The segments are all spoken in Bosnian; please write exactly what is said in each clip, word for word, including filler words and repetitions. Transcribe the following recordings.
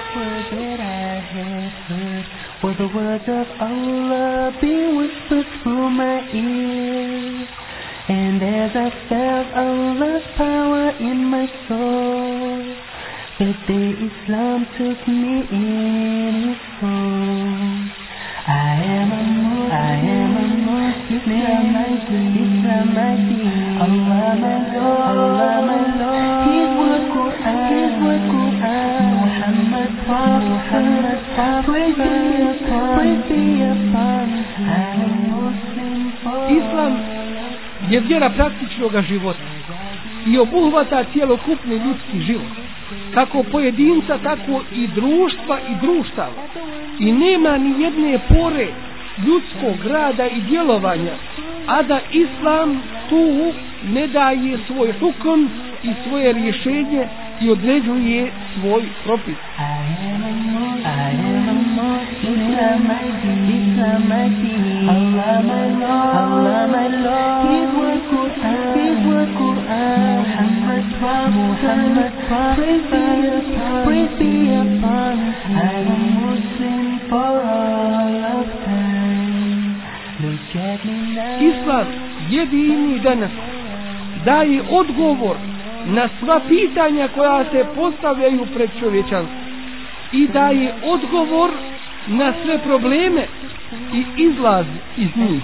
words that I had heard were the words of Allah being whispered through my ear. And as I felt Allah's power in my soul, that day Islam took me in its fold. I am a Muslim, I am a Muslim, Islam my deen, Islam my deen. Allah my Lord, Allah my Lord, His word Quran, His word Quran. Muhammad Prophet, Muhammad Prophet, praise be upon, praise be upon. I am a Muslim for Islam je vjera praktičnog života i obuhvata cjelokupni ljudski život, kako pojedinca, tako i društva i društava. I nema ni jedne pore ljudskog rada i djelovanja, a da Islam tu ne daje svoj hukm i svoje rješenje i određuje svoj propis. Islam jedini danas daje odgovor na sva pitanja koja se postavljaju pred čovječanstvom i daje odgovor na sve probleme i izlaz iz njih.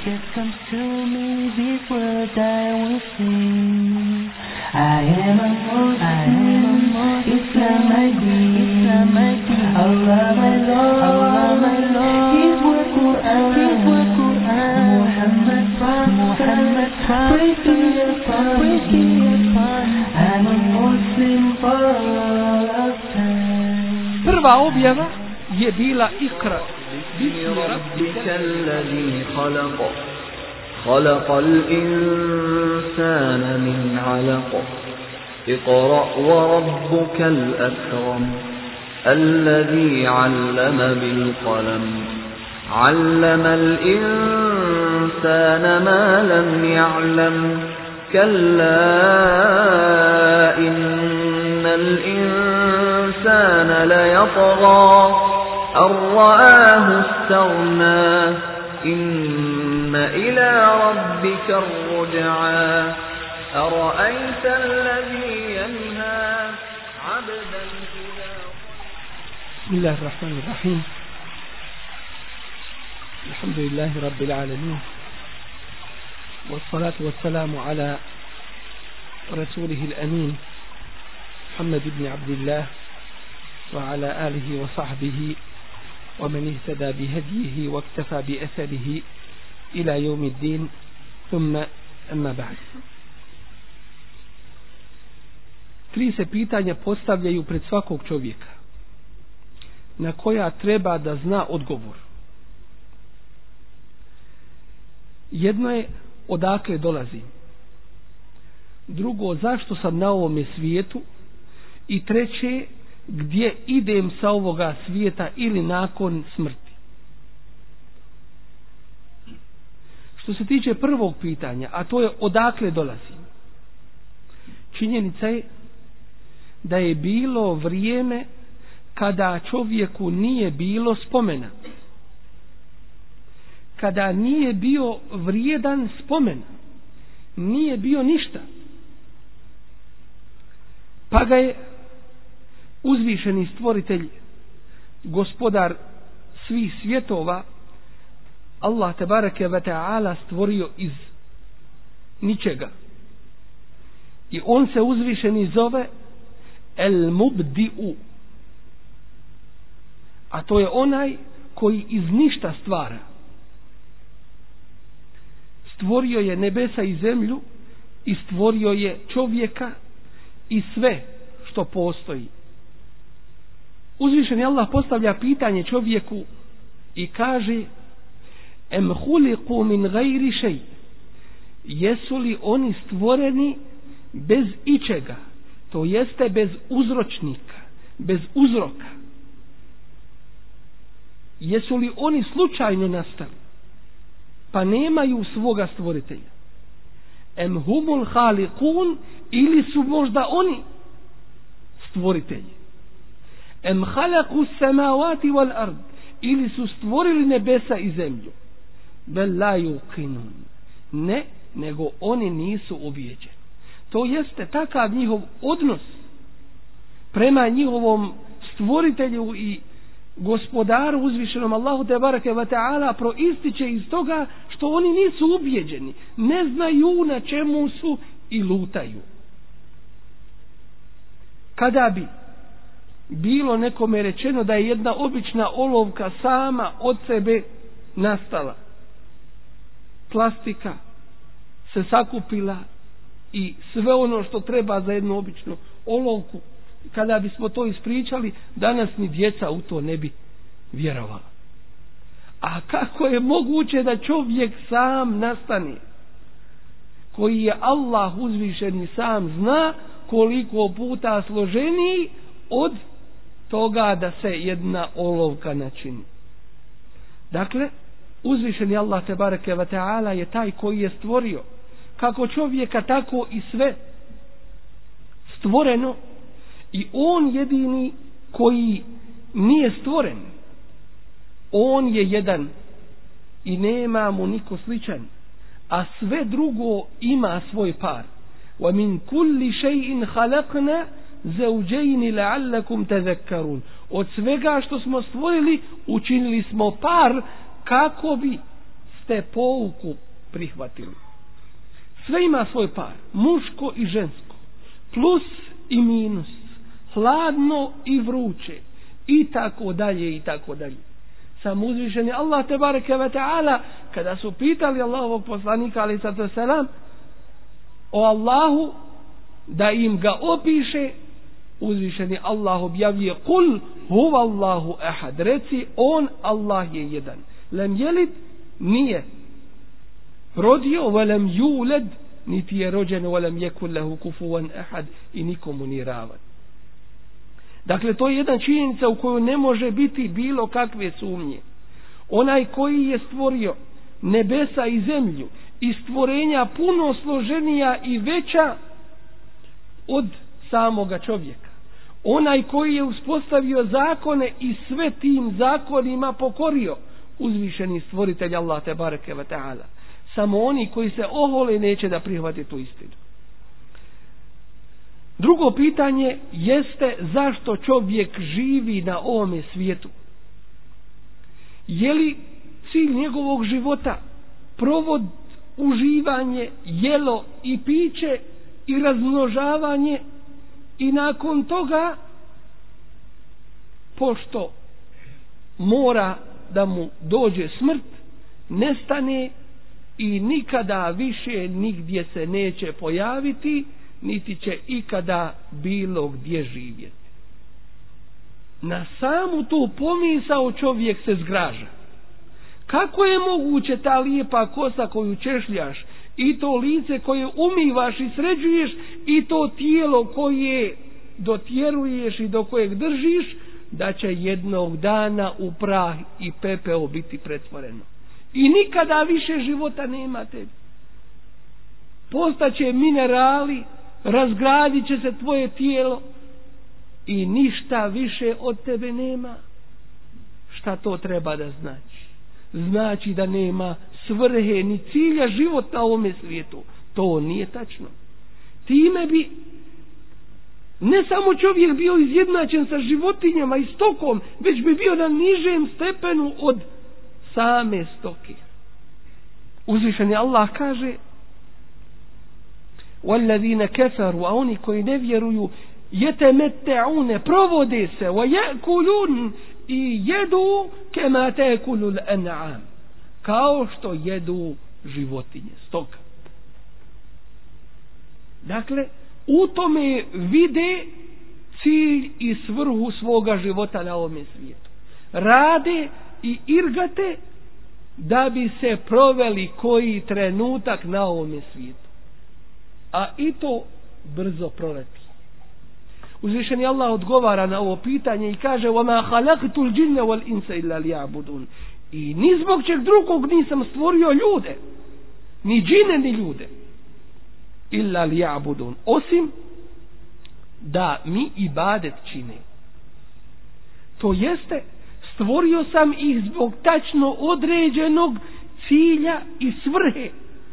I am a Muslim, I am a Muslim, Islam my deen, Islam my deen. Allah my Lord, Allah my Lord, His word Quran, His word Quran. Muhammad Prophet, Muhammad Prophet, praise be upon, praise be upon. I'm a Muslim for all of time. Prva objava je bila Ikra. Bismi rabbika alladhi khalaq. خلق الإنسان من علق اقرأ وربك الأكرم الذي علم بالقلم علم الإنسان ما لم يعلم كلا إن الإنسان ليطغى أن رآه استغنى إن إلى ربك الرجعى أرأيت الذي ينهى عبدا إذا بسم الله الرحمن الرحيم الحمد لله رب العالمين والصلاة والسلام على رسوله الأمين محمد بن عبد الله وعلى آله وصحبه ومن اهتدى بهديه واكتفى بأثره إلى يوم الدين ثم أما بعد. Tri se pitanja postavljaju pred svakog čovjeka na koja treba da zna odgovor. Jedno je odakle dolazim, drugo zašto sam na ovome svijetu i treće gdje idem sa ovoga svijeta ili nakon smrti. Što se tiče prvog pitanja, a to je odakle dolazim, činjenica je da je bilo vrijeme kada čovjeku nije bilo spomena, kada nije bio vrijedan spomen, nije bio ništa, pa ga je uzvišeni stvoritelj, gospodar svih svjetova, Allah tebareke ve ta'ala stvorio iz ničega. I on se uzvišeni zove El Mubdi'u, a to je onaj koji iz ništa stvara. Stvorio je nebesa i zemlju i stvorio je čovjeka i sve što postoji. Uzvišeni Allah postavlja pitanje čovjeku i kaže: Em huliku min gajri šej, jesu li oni stvoreni bez ičega, to jeste bez uzročnika, bez uzroka? Jesu li oni slučajno nastali, pa nemaju svoga stvoritelja? Em humul halikun, ili su možda oni stvoritelji? Em halaku samavati wal ard, ili su stvorili nebesa i zemlju. Bel la yuqinun, ne, nego oni nisu ubijeđeni. To jeste takav njihov odnos prema njihovom stvoritelju i gospodaru uzvišenom Allahu te bareke ve taala proističe iz toga što oni nisu ubijeđeni, ne znaju na čemu su i lutaju. Kada bi bilo nekome rečeno da je jedna obična olovka sama od sebe nastala, plastika se sakupila i sve ono što treba za jednu običnu olovku, kada bismo to ispričali, danas ni djeca u to ne bi vjerovala. A kako je moguće da čovjek sam nastane, koji je Allah uzvišeni sam zna koliko puta složeniji od toga da se jedna olovka načini. Dakle, uzvišeni Allah tebareke ve taala je taj koji je stvorio kako čovjeka, tako i sve stvoreno, i on jedini koji nije stvoren. On je jedan i nema mu niko sličan, a sve drugo ima svoj par. Wa min kulli shay'in khalaqna zawjayn la'allakum tadhakkarun. Od svega što smo stvorili učinili smo par kako bi ste pouku prihvatili. Sve ima svoj par, muško i žensko, plus i minus, hladno i vruće, i tako dalje i tako dalje. Sam uzvišeni Allah tebareke ve taala, kada su pitali Allahovog poslanika alejhi salatu vesselam o Allahu da im ga opiše, uzvišeni Allah objavljuje: kul huwa Allahu ahad, reci on Allah je jedan, lem jelid, nije rodio, velem juled, niti je rođen, velem jekun lehu kufuvan ahad, i nikomu ni ravan. Dakle, to je jedna činjenica u koju ne može biti bilo kakve sumnje. Onaj koji je stvorio nebesa i zemlju i stvorenja puno složenija i veća od samoga čovjeka. Onaj koji je uspostavio zakone i sve tim zakonima pokorio, uzvišeni stvoritelj Allah tebareke ve taala. Samo oni koji se ohole neće da prihvate tu istinu. Drugo pitanje jeste zašto čovjek živi na ovome svijetu. Je li cilj njegovog života provod, uživanje, jelo i piće i razmnožavanje, i nakon toga, pošto mora da mu dođe smrt, nestane i nikada više nigdje se neće pojaviti, niti će ikada bilo gdje živjeti. Na samu tu pomisao čovjek se zgraža. Kako je moguće ta lijepa kosa koju češljaš, i to lice koje umivaš i sređuješ, i to tijelo koje dotjeruješ i do kojeg držiš, da će jednog dana u prah i pepeo biti pretvoreno i nikada više života nema tebi? Postaće minerali, razgradit će se tvoje tijelo i ništa više od tebe nema. Šta to treba da znači? Znači da nema svrhe ni cilja život na ovome svijetu. To nije tačno. Time bi ne samo čovjek bio izjednačen sa životinjama i stokom, već bi bio na nižem stepenu od same stoke. Uzvišeni Allah kaže: وَالَّذِينَ كَفَرُوا, a oni koji ne vjeruju, يَتَمَتَّعُونَ, provode se, وَيَأْكُلُونَ, i jedu كَمَا تَأْكُلُ الْأَنْعَامِ, kao što jedu životinje, stoka. Dakle, u tome vide cilj i svrhu svoga života na ovome svijetu. Rade i irgate da bi se proveli koji trenutak na ovome svijetu. A i to brzo proleti. Uzvišeni Allah odgovara na ovo pitanje i kaže: وَمَا خَلَقْتُ الْجِنَّ وَالْإِنسَ إِلَّا لِيَعْبُدُونَ, i ni zbog čeg drugog nisam stvorio ljude, ni džine ni ljude, illa liya'budun, osim da mi ibadet čine. To jeste, stvorio sam ih zbog tačno određenog cilja i svrhe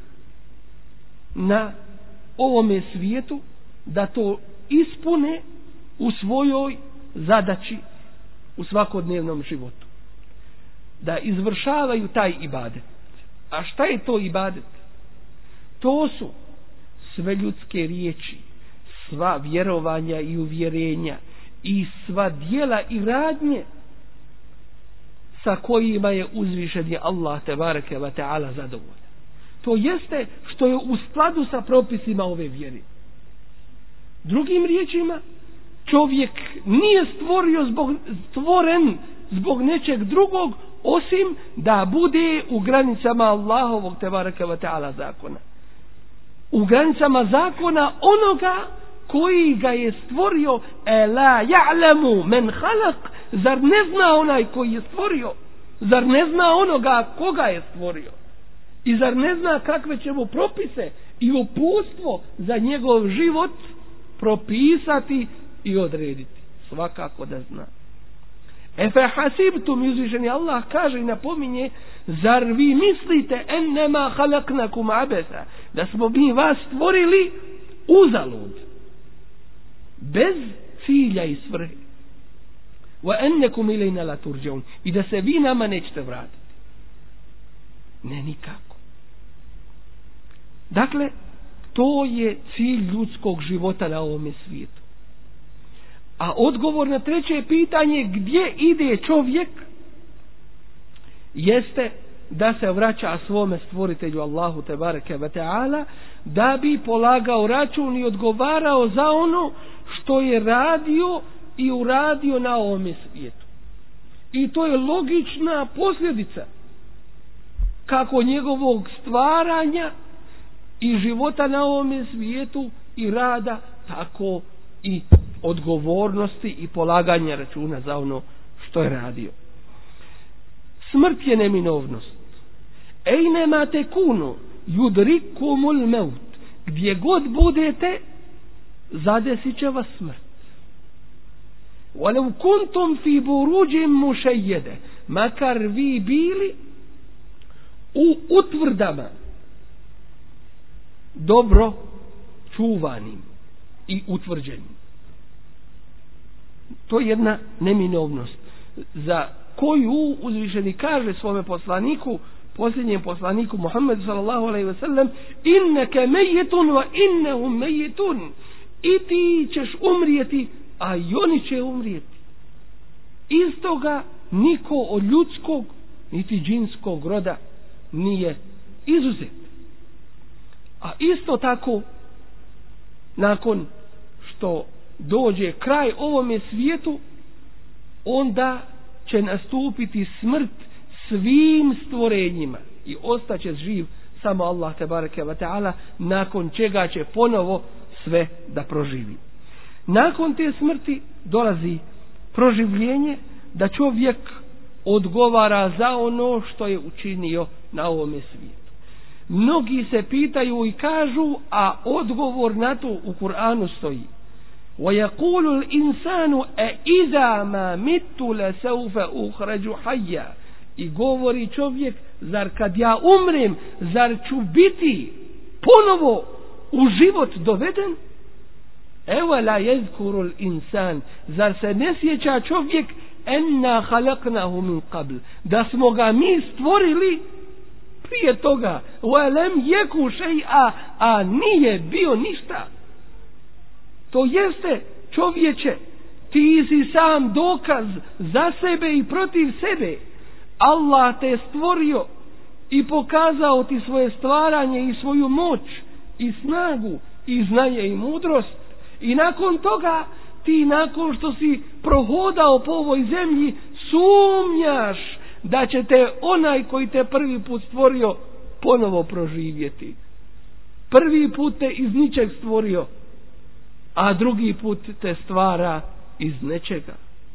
na ovome svijetu, da to ispune u svojoj zadaći u svakodnevnom životu, da izvršavaju taj ibadet. A šta je to ibadet? To su sve ljudske riječi, sva vjerovanja i uvjerenja i sva djela i radnje sa kojima je uzvišeni Allah tebareke ve taala zadovoljan. To jeste što je u skladu sa propisima ove vjere. Drugim riječima, čovjek nije stvorio zbog, stvoren zbog nečeg drugog osim da bude u granicama Allahovog tebareke ve taala zakona. U granicama zakona onoga koji ga je stvorio. Ela ja'lamu men halak, zar ne zna onaj koji je stvorio? Zar ne zna onoga koga je stvorio? I zar ne zna kakve će mu propise i uputstvo za njegov život propisati i odrediti? Svakako da zna. Efe hasibtum, uzvišeni Allah kaže i napominje, zar vi mislite ennema halaknakum abesa, da smo mi vas stvorili uzalud, bez cilja i svrhe, wa ennekum ilejna la turđaun, i da se vi nama nećete vratiti? Ne, nikako. Dakle, to je cilj ljudskog života na ovome svijetu. A odgovor na treće pitanje, gdje ide čovjek, jeste da se vraća svome stvoritelju Allahu tebareke ve taala, da bi polagao račun i odgovarao za ono što je radio i uradio na ovome svijetu. I to je logična posljedica kako njegovog stvaranja i života na ovome svijetu i rada, tako i odgovornosti i polaganja računa za ono što je radio. Smrt je neminovnost. Ejnema tekunu yudrikumul maut, gdje god budete zadesit će vas smrt. Walau kuntum fi buruđim mušejjede, makar vi bili u utvrdama dobro čuvanim i utvrđenim. To je jedna neminovnost za koju uzvišeni kaže svome poslaniku, posljednjem poslaniku Muhammedu sallallahu alejhi ve sellem, inneke mejitun wa innehum mejitun, i ti ćeš umrijeti, a i oni će umrijeti. Iz toga niko od ljudskog niti džinskog roda nije izuzet. A isto tako, nakon što dođe kraj ovome svijetu, onda će nastupiti smrt svim stvorenjima i ostaće živ samo Allah tebareke ve taala, nakon čega će ponovo sve da proživi. Nakon te smrti dolazi proživljenje, da čovjek odgovara za ono što je učinio na ovome svijetu. Mnogi se pitaju i kažu, a odgovor na to u Kur'anu stoji: وَيَقُولُ الْإِنسَانُ أَإِذَا مَا مِتُّ لَسَوْفَ أُخْرَجُ حَيًّا, i govori čovjek, zar kad ja umrem, zar ću biti ponovo u život doveden? Evo la yezkurul insan, zar se ne sjeća čovjek, enna halaknahu min qabl, da smo ga mi stvorili prije toga, wa lam yaku shay'a, a nije bio ništa. To jeste, čovječe, ti si sam dokaz za sebe i protiv sebe. Allah te stvorio i pokazao ti svoje stvaranje i svoju moć i snagu i znanje i mudrost. I nakon toga, ti nakon što si prohodao po ovoj zemlji, sumnjaš da će te onaj koji te prvi put stvorio ponovo proživjeti. Prvi put te iz ničeg stvorio, a drugi put te stvara iz nečega.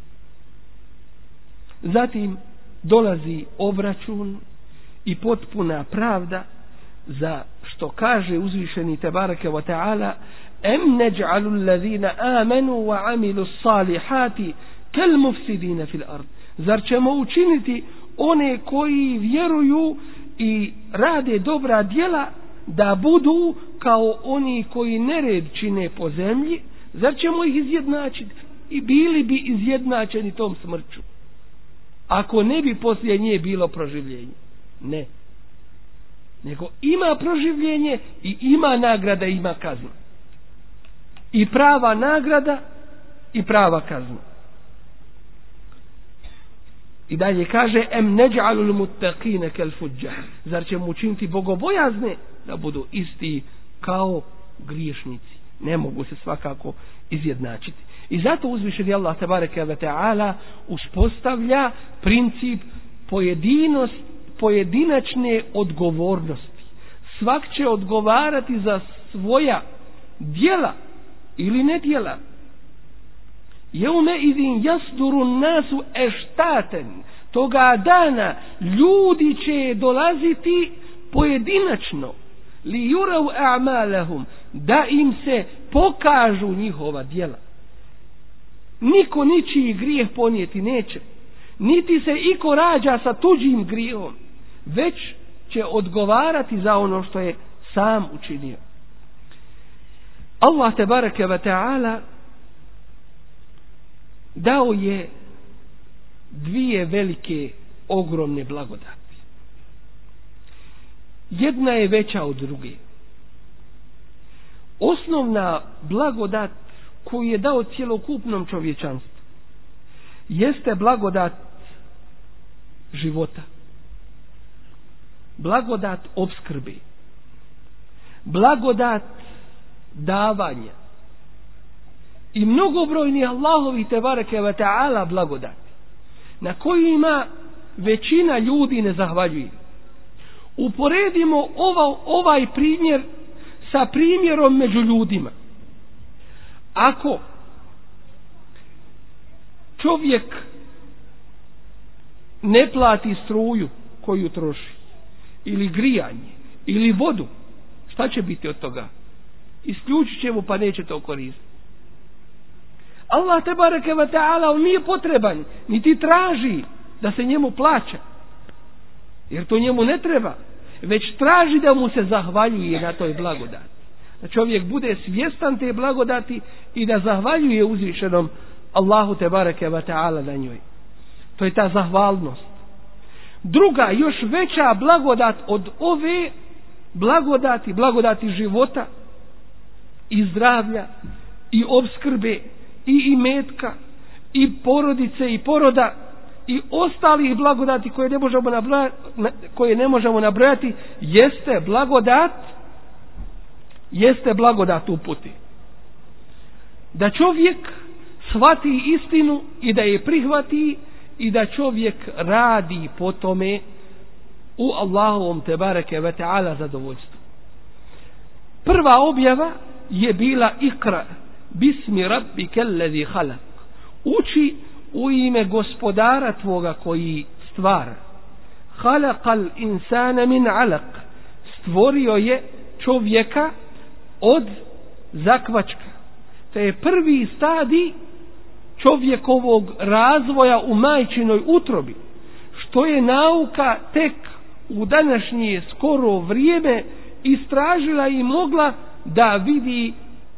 Zatim dolazi obračun i potpuna pravda, za što kaže uzvišeni tebareke ve taala: em neđ'alu allazina amanu wa amilu salihati kel mufsidina fil ard. Zar ćemo učiniti one koji vjeruju i rade dobra djela da budu kao oni koji nered čine po zemlji? Zar ćemo ih izjednačiti? I bili bi izjednačeni tom smrću ako ne bi poslije nje bilo proživljenje. Ne. Nego ima proživljenje i ima nagrada, ima kazna. I prava nagrada i prava kazna. I dalje kaže em neđ'alul muttaqine kal fujjar. Zar ćemo učiniti bogobojazne da budu isti kao griješnici? Ne mogu se svakako izjednačiti. I zato uzvišeni Allah tebareke ve taala uspostavlja princip pojedinost, pojedinačne odgovornosti. Svak će odgovarati za svoja djela ili ne djela. Jeume idin jasduru nasu eštaten. Toga dana ljudi će dolaziti pojedinačno. Li yurav a'malahum, da im se pokažu njihova djela. Niko ničiji grijeh ponijeti neće, niti se iko rađa sa tuđim grijehom, već će odgovarati za ono što je sam učinio. Allah tebareke ve taala dao je dvije velike ogromne blagodati. Jedna je veća od druge. Osnovna blagodat koju je dao cjelokupnom čovječanstvu jeste blagodat života, blagodat opskrbe, blagodat davanja i mnogobrojni Allahovi tebareke ve taala blagodati na kojima većina ljudi ne zahvaljuje. Uporedimo ova, ovaj primjer sa primjerom među ljudima. Ako čovjek ne plati struju koju troši, ili grijanje, ili vodu, šta će biti od toga? Isključit će mu pa neće to koristiti. Allah tebareke ve taala on nije potreban, niti traži da se njemu plaća, jer to njemu ne treba, već traži da mu se zahvaljuje na toj blagodati. Da čovjek bude svjestan te blagodati i da zahvaljuje uzvišenom Allahu tebareke ve taala na njoj. To je ta zahvalnost. Druga, još veća blagodat od ove blagodati, blagodati života i zdravlja i opskrbe i imetka i porodice i poroda i ostalih blagodati koje ne možemo nabrojati, koje ne možemo nabrojati, jeste blagodat jeste blagodat uputi. Da čovjek shvati istinu i da je prihvati i da čovjek radi po tome u Allahovom tebareke ve taala zadovoljstvu. Prva objava je bila Ikra bismi rabbike allazi halak. Uči u ime gospodara tvoga koji stvara. Halakal insana min alaq. Stvorio je čovjeka od zakvačka. To je prvi stadij čovjekovog razvoja u majčinoj utrobi, što je nauka tek u današnje skoro vrijeme istražila i mogla da vidi.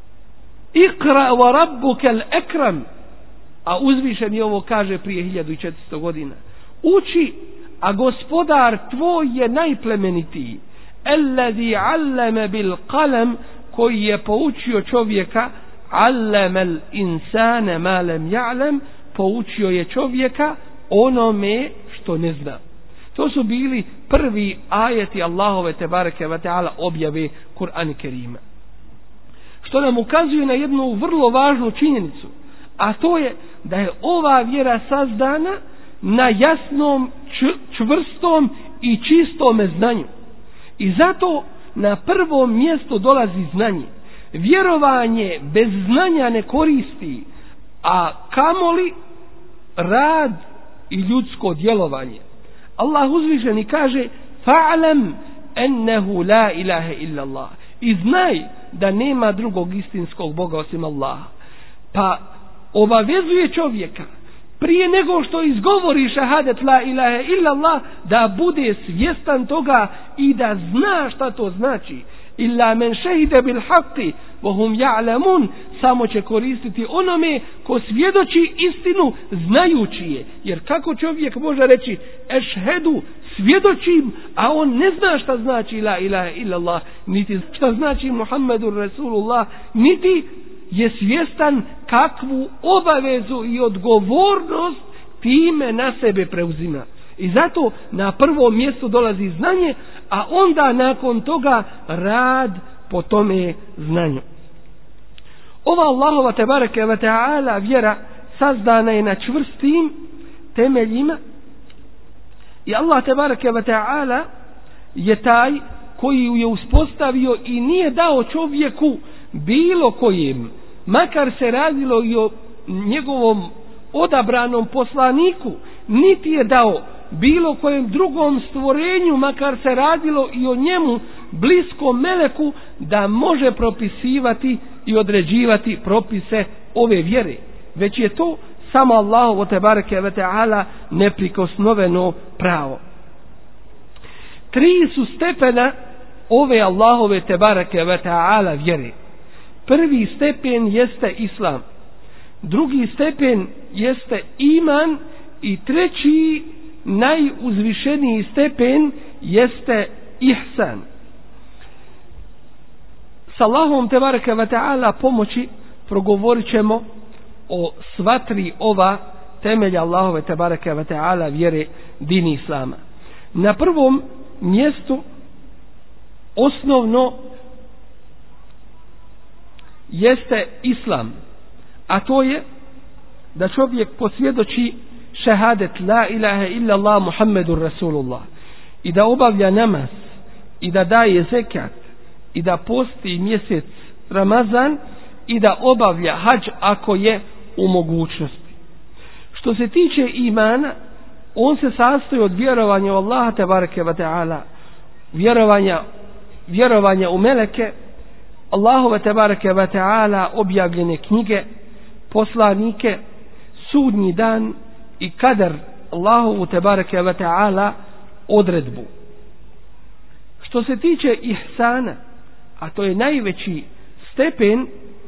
Ikra wa rabbukel ekram, a uzvišen je ovo kaže prije hiljadu i četiristo godina. Uči, a gospodar tvoj je najplemenitiji. Allazi allama bil qalam, koji je poučio čovjeka, allamal insana ma lam ya'lam, poučio je čovjeka onome što ne zna. To su bili prvi ajeti Allahove tebareke ve taala objave Kur'ana Kerima. Što nam ukazuje na jednu vrlo važnu činjenicu, a to je da je ova vjera sazdana na jasnom, čvrstom i čistome znanju. I zato na prvom mjestu dolazi znanje. Vjerovanje bez znanja ne koristi, a kamoli rad i ljudsko djelovanje. Allah uzvišeni kaže: fa'lam ennehu la ilaha illa Allah. I znaj da nema drugog istinskog Boga osim Allaha. Pa obavezuje čovjeka prije nego što izgovori šahadet la ilaha illallah, da bude svjestan toga i da zna šta to znači. Illa men šehide bil haqi wa hum ja'lamun, samo će koristiti onome ko svjedoči istinu znajući je. Jer kako čovjek može reći ešhedu, svjedočim, a on ne zna šta znači la ilaha illallah, niti šta znači Muhammedur Rasulullah, niti je svjestan kakvu obavezu i odgovornost time na sebe preuzima. I zato na prvom mjestu dolazi znanje, a onda nakon toga rad po tome znanju. Ova Allahova tebareke ve taala vjera sazdana je na čvrstim temeljima i Allah tebareke ve taala je taj koji ju je uspostavio i nije dao čovjeku bilo kojem, makar se radilo i o njegovom odabranom poslaniku, niti je dao bilo kojem drugom stvorenju, makar se radilo i o njemu bliskom meleku, da može propisivati i određivati propise ove vjere. Već je to samo Allahu tebareke ve taala neprikosnoveno pravo. Tri su stepena ove Allahove tebareke ve taala vjere. Prvi stepen jeste islam, drugi stepen jeste iman i treći najuzvišeniji stepen jeste ihsan. S Allahom tebareke ve taala pomoći progovorit ćemo o sva tri ova temelja Allahove tebareke ve taala vjere, dini islama. Na prvom mjestu osnovno jeste islam, a to je da čovjek posvjedoči šehadet la ilaha illallah Muhammedur Rasulullah i da obavlja namaz i da daje zekat i da posti mjesec Ramazan i da obavlja hadž ako je u mogućnosti. Što se tiče imana, on se sastoji od vjerovanja u Allaha tebareke ve taala, vjerovanja vjerovanja u meleke, Allahove tebareke ve taala objavljene knjige, poslanike, sudnji dan i kadar, Allahovu tebareke ve taala odredbu. Što se tiče ihsana, a to je najveći stepen,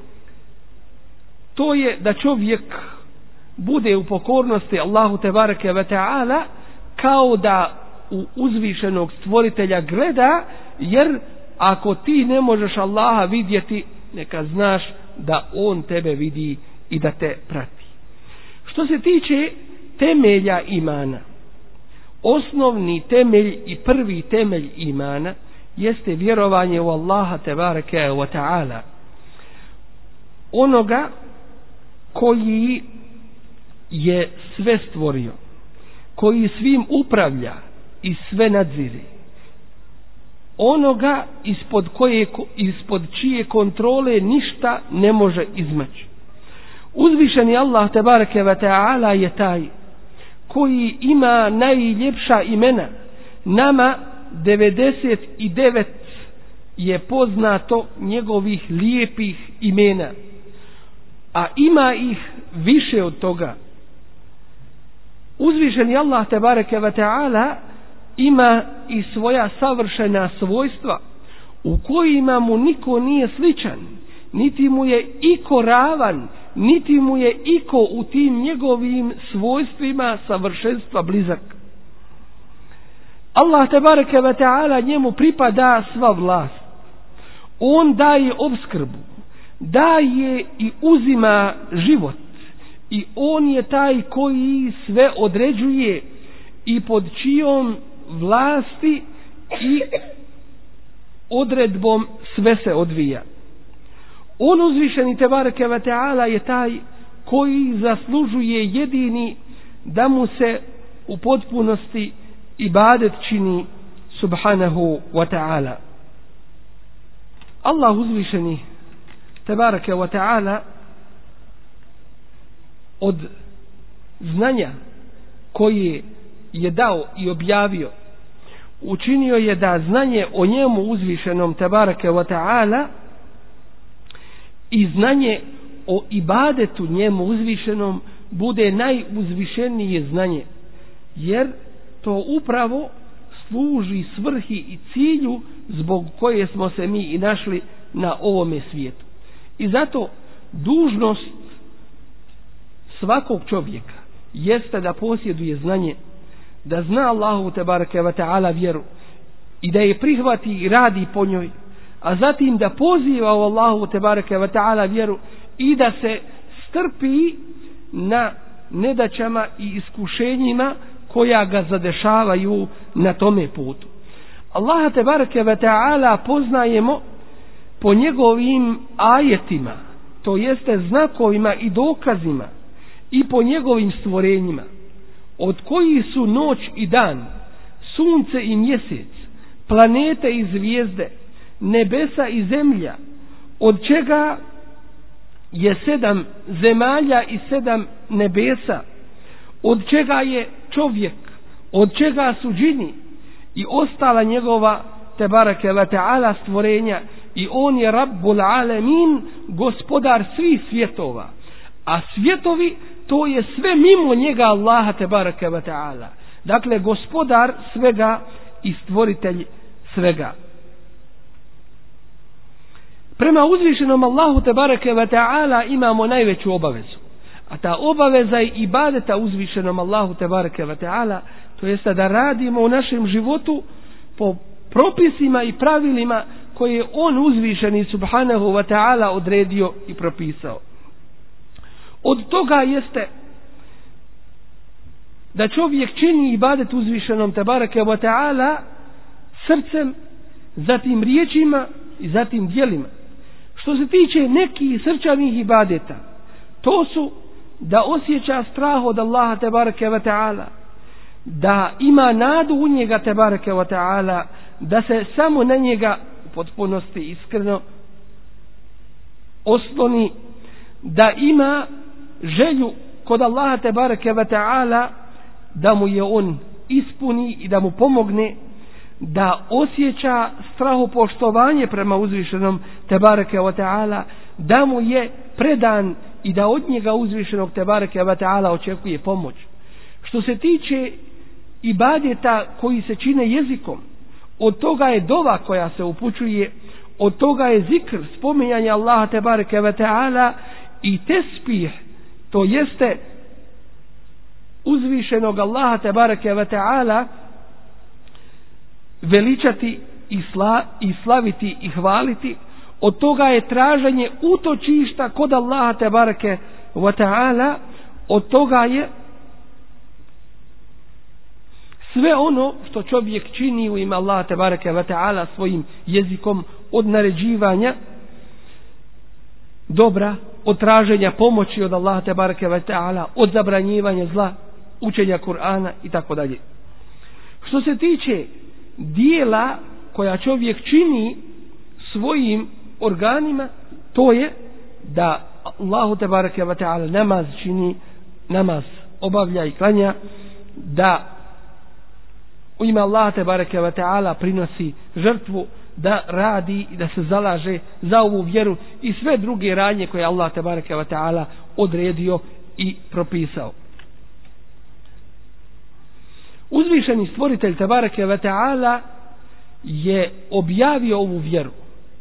to je da čovjek bude u pokornosti Allahu tebareke ve taala kao da u uzvišenog stvoritelja gleda, jer ako ti ne možeš Allaha vidjeti, neka znaš da on tebe vidi i da te prati. Što se tiče temelja imana, osnovni temelj i prvi temelj imana jeste vjerovanje u Allaha tebareke ve taala, onoga koji je sve stvorio, koji svim upravlja i sve nadzire, onoga ispod koje, ispod čije kontrole ništa ne može izmaći. Uzvišeni Allah tebareke ve taala je taj koji ima najljepša imena. Nama devedeset devet je poznato njegovih lijepih imena, a ima ih više od toga. Uzvišeni Allah tebareke ve taala ima i svoja savršena svojstva u kojima mu niko nije sličan, niti mu je iko ravan, niti mu je iko u tim njegovim svojstvima savršenstva blizak. Allah tebareke ve taala, njemu pripada sva vlast. On daje obskrbu, daje i uzima život, i on je taj koji sve određuje i pod čijom vlasti i odredbom sve se odvija. On, uzvišeni tebareke ve taala, je taj koji zaslužuje jedini da mu se u potpunosti ibadet čini, subhanahu wa ta'ala. Allah, uzvišeni tebareke ve taala, od znanja koje je dao i objavio, učinio je da znanje o njemu, uzvišenom tebareke ve taala, i znanje o ibadetu njemu uzvišenom bude najuzvišenije znanje, jer to upravo služi svrhi i cilju zbog koje smo se mi i našli na ovome svijetu. I zato dužnost svakog čovjeka jeste da posjeduje znanje, da zna Allahu tebareke ve taala vjeru i da je prihvati i radi po njoj, a zatim da poziva u Allahu tebareke ve taala vjeru i da se strpi na nedaćama i iskušenjima koja ga zadešavaju na tome putu. Allaha tebareke ve taala poznajemo po njegovim ajetima, to jeste znakovima i dokazima, i po njegovim stvorenjima, od kojih su noć i dan, sunce i mjesec, planete i zvijezde, nebesa i zemlja, od čega je sedam zemalja i sedam nebesa, od čega je čovjek, od čega su džini i ostala njegova tebareke ve taala stvorenja, i on je Rabbul Alamin, gospodar svih svjetova, a svjetovi to je sve mimo njega Allaha tebareke ve taala, dakle gospodar svega i stvoritelj svega. Prema uzvišenom Allahu tebareke ve taala imamo najveću obavezu, a ta obaveza je ibadeta uzvišenom Allahu tebareke ve taala, to jeste da radimo u našem životu po propisima i pravilima koje je on uzvišeni subhanahu wa ta'ala odredio i propisao. Od toga jeste da čovjek čini ibadet uzvišenom tebareke wa ta'ala srcem, zatim riječima i zatim djelima. Što se tiče nekih srčanih ibadeta, to su da osjeća strah od Allaha tebareke wa ta'ala, da ima nadu u njega tebareke wa ta'ala, da se samo na njega u potpunosti iskreno osloni, da ima želju kod Allaha tebareke wa ta'ala da mu je on ispuni i da mu pomogne, da osjeća strahopoštovanje prema uzvišenom tebareke wa ta'ala, da mu je predan i da od njega uzvišenog tebareke wa ta'ala očekuje pomoć. Što se tiče ibadeta koji se čine jezikom, od toga je dova koja se upućuje, od toga je zikr, spominjanje Allaha tebareke wa ta'ala, i tespih, to jeste uzvišenog Allaha tebareke wa ta'ala veličati i, sla, i slaviti i hvaliti. Od toga je traženje utočišta kod Allaha tebareke wa ta'ala. Od toga je sve ono što čovjek čini u ime Allaha tebareke wa ta'ala svojim jezikom, od naređivanja dobra, od traženja pomoći od Allaha tebareke wa ta'ala, od zabranjivanja zla, učenja Kur'ana i tako dalje. Što se tiče dijela koja čovjek čini svojim organima, to je da Allahu tebareke wa ta'ala namaz čini, namaz obavlja i klanja, da u ime Allaha tebareke wa ta'ala prinosi žrtvu, da radi i da se zalaže za ovu vjeru i sve druge radnje koje Allah tebareke wa ta'ala odredio i propisao. Uzvišeni stvoritelj tebareke wa ta'ala je objavio ovu vjeru,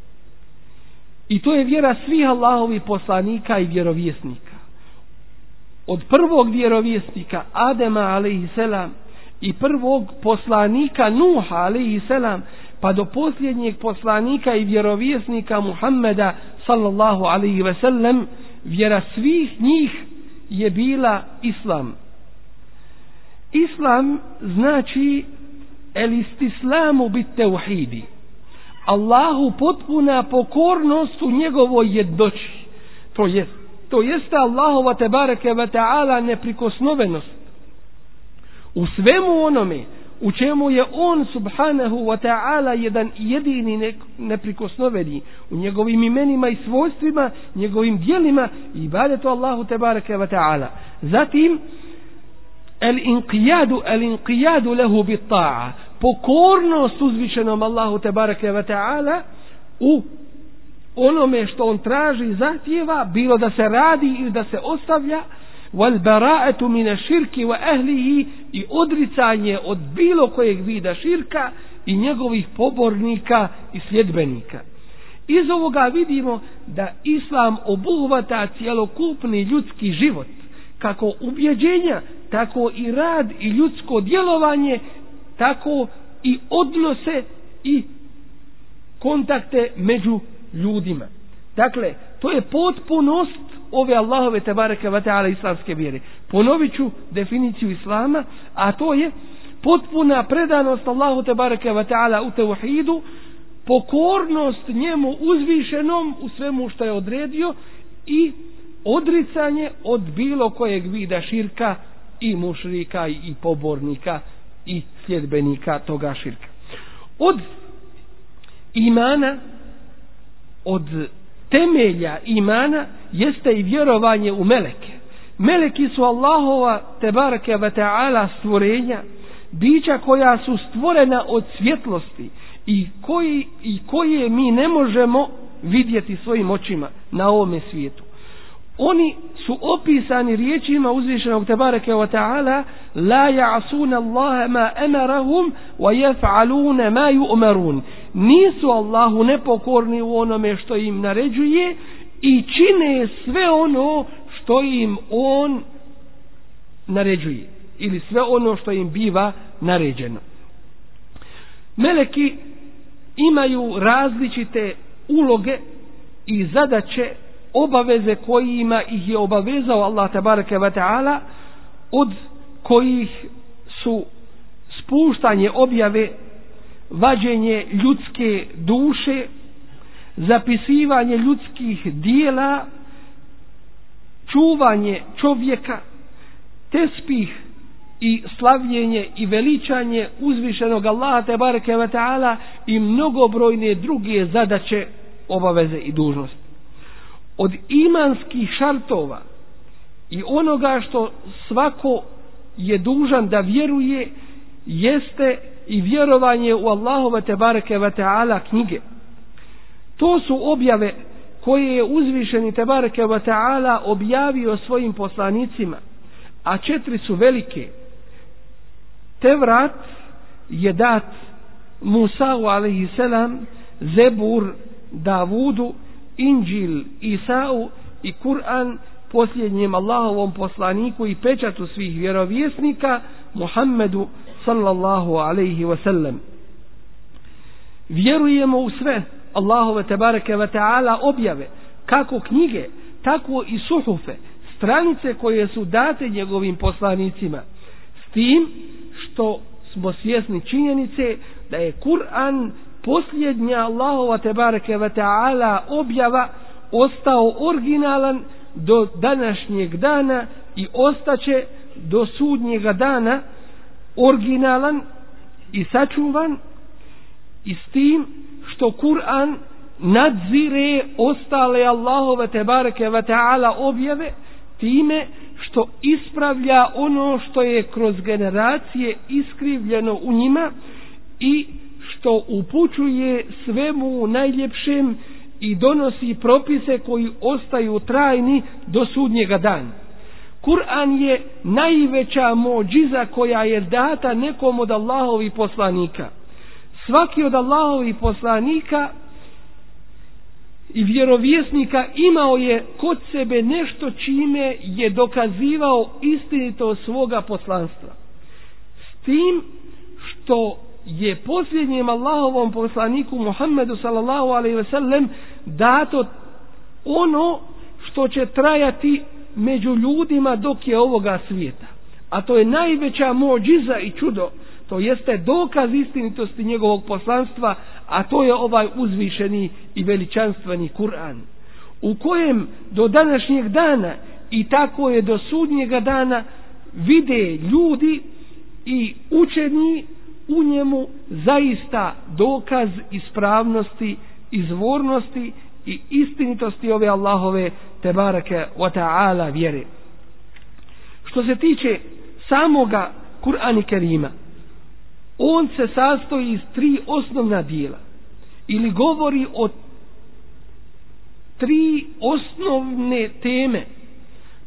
i to je vjera svih Allahovih poslanika i vjerovjesnika, od prvog vjerovjesnika Adema alejhiselam i prvog poslanika Nuha alejhiselam pa do posljednjeg poslanika i vjerovjesnika Muhammeda sallallahu alejhi ve sellem. Vjera svih njih je bila Islam. Islam znači el istislamu bit tauhidi, Allahu potpuna pokornost u njegovoj jednoći, to jest to jeste Allahova tebareke ve taala neprikosnovenost u svemu onome u čemu je on subhanahu wa ta'ala jedan jedini neprikosnoveni, u njegovim imenima i svojstvima, njegovim djelima i ibadetu Allahu tebareke wa ta'ala. Zatim el inqiyadu el inqiyadu lehu bit ta'a, pokornost uzvišenom Allahu tebareke wa ta'ala u onome što on traži, zahtjeva, bilo da se radi ili da se ostavlja, wal bara'atu min ash-shirki wa ahlihi, i odricanje od bilo kojeg vida širka i njegovih pobornika i sljedbenika. Iz ovoga vidimo da islam obuhvata cjelokupni ljudski život, kako ubjeđenja, tako i rad i ljudsko djelovanje, tako i odnose i kontakte među ljudima. Dakle, to je potpunost ove Allahove tebareke ve taala islamske vjere. Ponovit ću definiciju islama, a to je potpuna predanost Allahu tebareke ve taala u tevhidu, pokornost njemu uzvišenom u svemu što je odredio i odricanje od bilo kojeg vida širka i mušrika i pobornika i sljedbenika toga širka. Od imana, od temelja imana jeste i vjerovanje u meleke. Meleki su Allahova tebareke ve taala stvorenja, bića koja su stvorena od svjetlosti i, koji, i koje mi ne možemo vidjeti svojim očima na ovome svijetu. Oni su opisani riječima uzvišenog tebareke ve taala: la ya'suna Allaha ma amarahum wa yaf'aluna ma yu'marun. Nisu Allahu nepokorni u onome što im naređuje i čine sve ono što im on naređuje, ili sve ono što im biva naređeno. Meleki imaju različite uloge i zadaće, obaveze kojima ih je obavezao Allah tebareke ve taala, od kojih su spuštanje objave, vađenje ljudske duše, zapisivanje ljudskih dijela, čuvanje čovjeka, tespih i slavljenje i veličanje uzvišenog Allaha tebareke ve taala i mnogobrojne druge zadaće, obaveze i dužnosti. Od imanskih šartova i onoga što svako je dužan da vjeruje jeste i vjerovanje u Allahove tebareke ve taala knjige. To su objave koje je uzvišeni tebareke ve taala objavio svojim poslanicima, a četiri su velike. Tevrat je dat Musa'u alejhi selam, Zebur Davudu, Inđil Isa'u i Kur'an posljednjem Allahovom poslaniku i pečatu svih vjerovjesnika Muhammedu sallallahu alejhi ve sellem. Vjerujemo u sve Allahove tebareke ve taala objave, kako knjige, tako i suhufe, stranice koje su date njegovim poslanicima, s tim što smo svjesni činjenice da je Kur'an posljednja Allahova tebareke ve taala objava ostao originalan do današnjeg dana i ostaće do sudnjega dana originalan i sačuvan, i s tim što Kur'an nadzire ostale Allahove tebareke ve taala objave time što ispravlja ono što je kroz generacije iskrivljeno u njima i što upućuje svemu najljepšem i donosi propise koji ostaju trajni do sudnjega dana. Kur'an je najveća muđiza koja je data nekom od Allahovih poslanika. Svaki od Allahovih poslanika i vjerovjesnika imao je kod sebe nešto čime je dokazivao istinito svoga poslanstva. S tim što je posljednjem Allahovom poslaniku Muhammedu sallallahu alejhi ve sellem dato ono što će trajati među ljudima dok je ovoga svijeta. A to je najveća muđiza i čudo, to jeste dokaz istinitosti njegovog poslanstva, a to je ovaj uzvišeni i veličanstveni Kur'an, u kojem do današnjeg dana i tako je do sudnjega dana vide ljudi i učeni u njemu zaista dokaz ispravnosti, izvornosti i istinitosti ove Allahove tebareke wa ta'ala vjere. Što se tiče samoga Kur'ana Kerima, on se sastoji iz tri osnovna dijela ili govori o tri osnovne teme.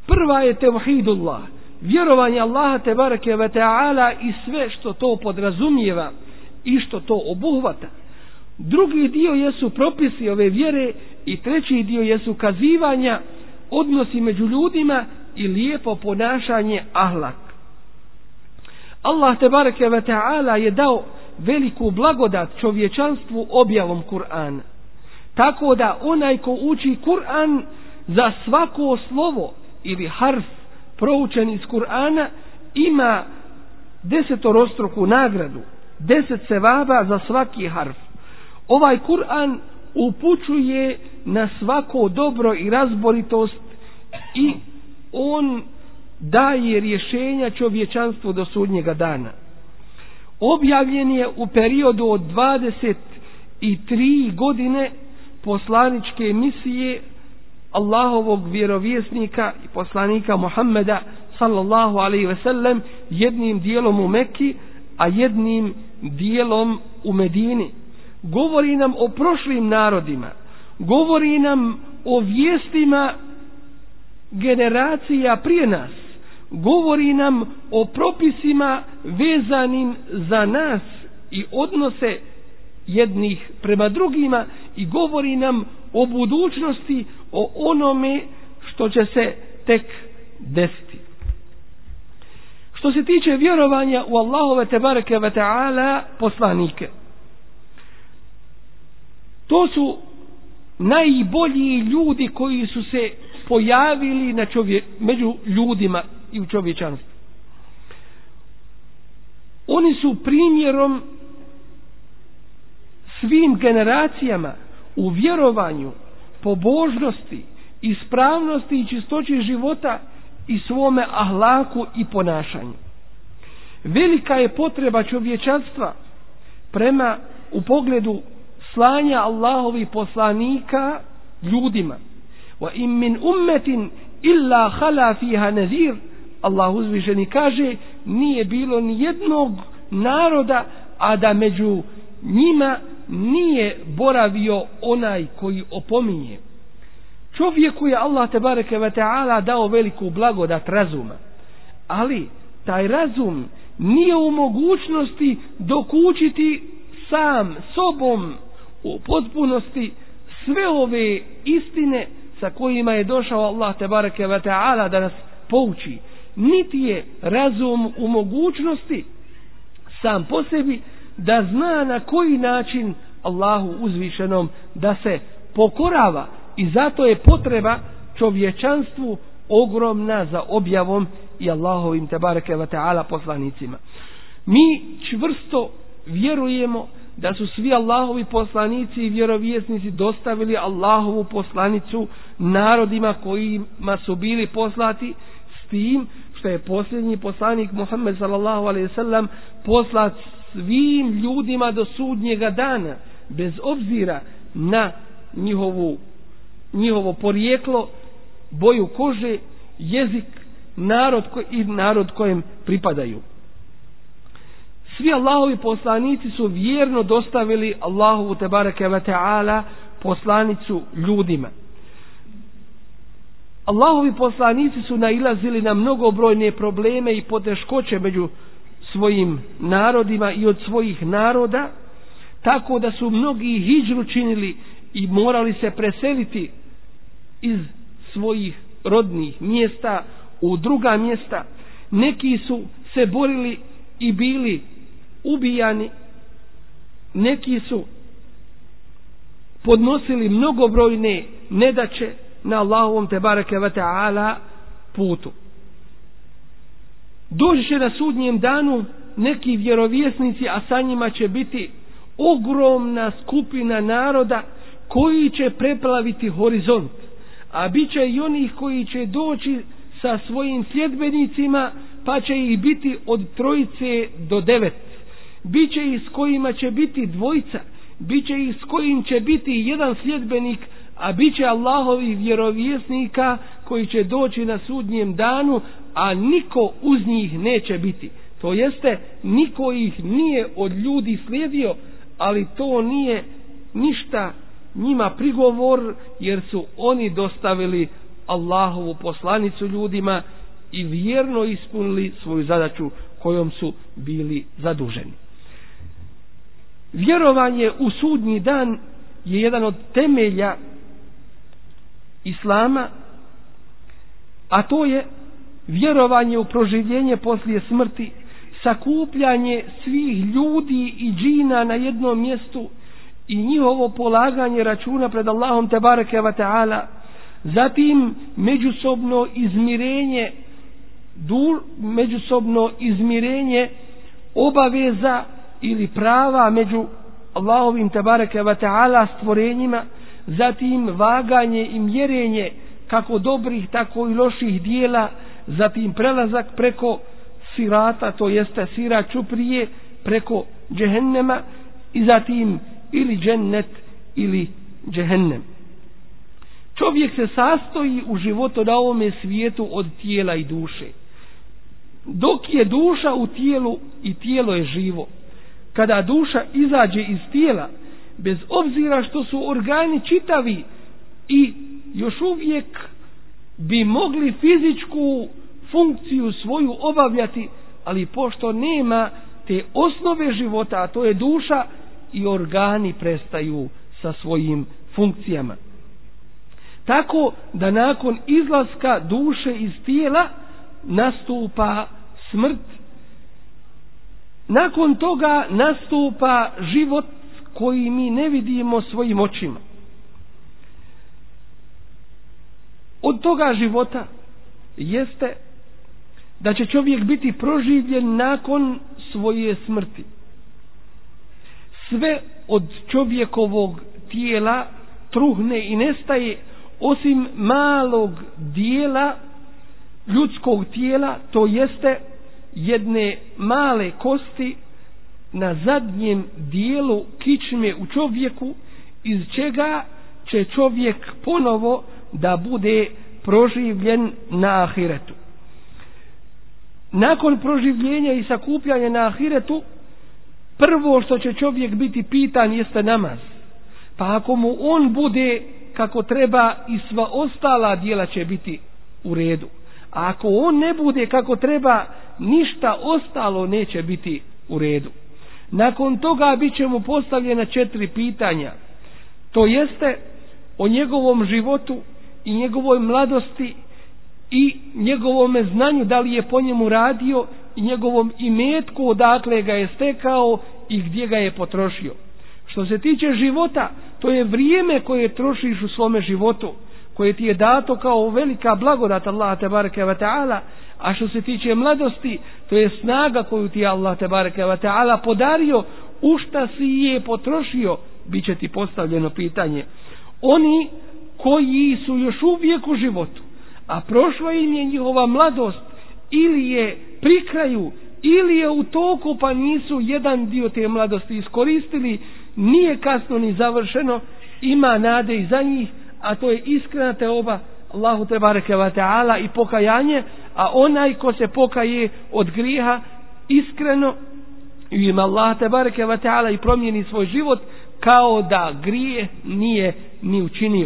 Prva je tevhidullah, vjerovanje Allaha tebareke ve taala i sve što to podrazumijeva i što to obuhvata. Drugi dio jesu propisi ove vjere i treći dio jesu kazivanja, odnosi među ljudima i lijepo ponašanje, ahlak. Allah tebareke ve taala je dao veliku blagodat čovječanstvu objavom Kur'ana. Tako da onaj ko uči Kur'an, za svako slovo ili harf proučen iz Kur'ana ima desetorostruku nagradu, deset sevaba za svaki harf. Ovaj Kur'an upućuje na svako dobro i razboritost i on daje rješenja čovječanstvu do sudnjega dana. Objavljen je u periodu od dvadeset tri godine poslaničke misije Allahovog vjerovjesnika i poslanika Muhammeda sallallahu alejhi ve sellem, jednim dijelom u Mekki, a jednim dijelom u Medini. Govori nam o prošlim narodima, govori nam o vijestima generacija prije nas, govori nam o propisima vezanim za nas i odnose jednih prema drugima i govori nam o budućnosti, o onome što će se tek desiti. Što se tiče vjerovanja u Allahove tebareke ve taala poslanike, to su najbolji ljudi koji su se pojavili na čovje, među ljudima i u čovječanstvu. Oni su primjerom svim generacijama u vjerovanju, pobožnosti, ispravnosti i čistoći života i svome ahlaku i ponašanju. Velika je potreba čovječanstva prema u pogledu slanja Allahovih poslanika ljudima. Wa in min ummetin illa khala fiha nazir. Allah uzvišeni kaže, nije bilo ni jednog naroda, a da među njima nije boravio onaj koji opominje. Čovjeku je Allah tebareke ve taala dao veliku blagodat razuma, ali taj razum nije u mogućnosti dokučiti sam sobom u potpunosti sve ove istine sa kojima je došao Allah tebareke ve taala da nas pouči. Niti je razum u mogućnosti sam po sebi da zna na koji način Allahu uzvišenom da se pokorava, i zato je potreba čovječanstvu ogromna za objavom i Allahovim tebareke ve taala poslanicima. Mi čvrsto vjerujemo da su svi Allahovi poslanici i vjerovjesnici dostavili Allahovu poslanicu narodima kojima su bili poslati, s tim što je posljednji poslanik Muhammed sallallahu alejhi ve sellem poslat svim ljudima do sudnjega dana, bez obzira na njihovu, njihovo porijeklo, boju kože, jezik, narod ko, i narod kojem pripadaju. Svi Allahovi poslanici su vjerno dostavili Allahovu tebareke ve taala poslanicu ljudima. Allahovi poslanici su nailazili na mnogobrojne probleme i poteškoće među svojim narodima i od svojih naroda, tako da su mnogi hidžru činili i morali se preseliti iz svojih rodnih mjesta u druga mjesta. Neki su se borili i bili ubijani, neki su podnosili mnogobrojne nedaće na Allahovom tebareke ve taala putu. Doći će na sudnjem danu neki vjerovjesnici, a sa njima će biti ogromna skupina naroda koji će preplaviti horizont, a bit će i onih koji će doći sa svojim sljedbenicima, pa će ih biti od trojice do devet. Biće ih s kojima će biti dvojica, biće ih s kojim će biti jedan sljedbenik, a bit će Allahovih vjerovjesnika koji će doći na sudnjem danu, a niko uz njih neće biti. To jeste, niko ih nije od ljudi slijedio, ali to nije ništa njima prigovor, jer su oni dostavili Allahovu poslanicu ljudima i vjerno ispunili svoju zadaću kojom su bili zaduženi. Vjerovanje u sudnji dan je jedan od temelja Islama, a to je vjerovanje u proživljenje poslije smrti, sakupljanje svih ljudi i džina na jednom mjestu i njihovo polaganje računa pred Allahom tebareke ve taala, zatim međusobno izmirenje du, međusobno izmirenje obaveza ili prava među Allahovim tebareke ve taala stvorenjima, zatim vaganje i mjerenje kako dobrih tako i loših dijela, zatim prelazak preko sirata, to jeste sira čuprije, preko džehennema i zatim ili džennet ili džehennem. Čovjek se sastoji u životu na ovome svijetu od tijela i duše. Dok je duša u tijelu i tijelo je živo, kada duša izađe iz tijela, bez obzira što su organi čitavi i još uvijek bi mogli fizičku funkciju svoju obavljati, ali pošto nema te osnove života, a to je duša, i organi prestaju sa svojim funkcijama. Tako da nakon izlaska duše iz tijela nastupa smrt. Nakon toga nastupa život koji mi ne vidimo svojim očima. Od toga života jeste da će čovjek biti proživljen nakon svoje smrti. Sve od čovjekovog tijela truhne i nestaje, osim malog dijela ljudskog tijela, to jeste jedne male kosti na zadnjem dijelu kičme u čovjeku, iz čega će čovjek ponovo da bude proživljen na ahiretu. Nakon proživljenja i sakupljanja na ahiretu, prvo što će čovjek biti pitan jeste namaz. Pa ako mu on bude kako treba, i sva ostala djela će biti u redu. A ako on ne bude kako treba, ništa ostalo neće biti u redu. Nakon toga bit će mu postavljena četiri pitanja. To jeste o njegovom životu i njegovoj mladosti i njegovome znanju, da li je po njemu radio, i njegovom imetku, odakle ga je stekao i gdje ga je potrošio. Što se tiče života, to je vrijeme koje trošiš u svome životu, koje ti je dato kao velika blagodat Allaha tebareke ve taala. A što se tiče mladosti, to je snaga koju ti je Allah tebareke ve taala podario, u šta si je potrošio, bit će ti postavljeno pitanje. Oni koji su još uvijek u životu, a prošla im je njihova mladost, ili je pri kraju, ili je u toku, pa nisu jedan dio te mladosti iskoristili, nije kasno ni završeno, ima nade i za njih, a to je iskrena teoba Allahu tebareke ve taala i pokajanje. A onaj ko se pokaje od grijeha iskreno u ime Allaha tebareke ve taala i promijeni svoj život, kao da grije nije ni učinio.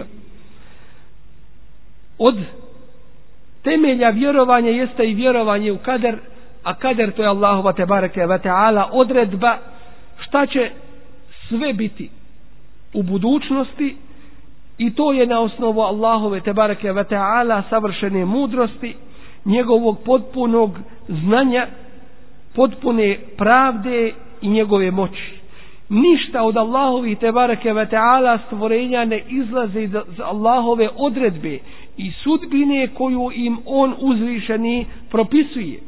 Od temelja vjerovanja jeste i vjerovanje u kader, a kader to je Allahova tebareke ve taala odredba šta će sve biti u budućnosti, i to je na osnovu Allahove tebareke ve taala savršene mudrosti, njegovog potpunog znanja, potpune pravde i njegove moći. Ništa od Allahovi tebareke ve taala stvorenja ne izlaze iz Allahove odredbe i sudbine koju im on uzvišeni propisuje.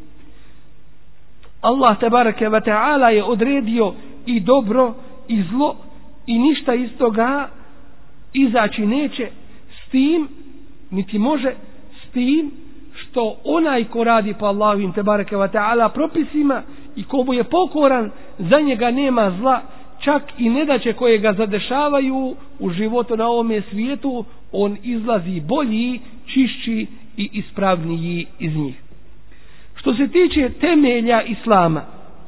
Allah tebareke ve taala je odredio i dobro i zlo, i ništa iz toga izaći neće, s tim niti može, s tim što onaj ko radi po Allahovim tebareke ve taala propisima i ko mu je pokoran, za njega nema zla, čak i nedaće koje ga zadešavaju u životu na ovome svijetu, on izlazi bolji, čišći i ispravniji iz njih. Što se tiče temelja Islama,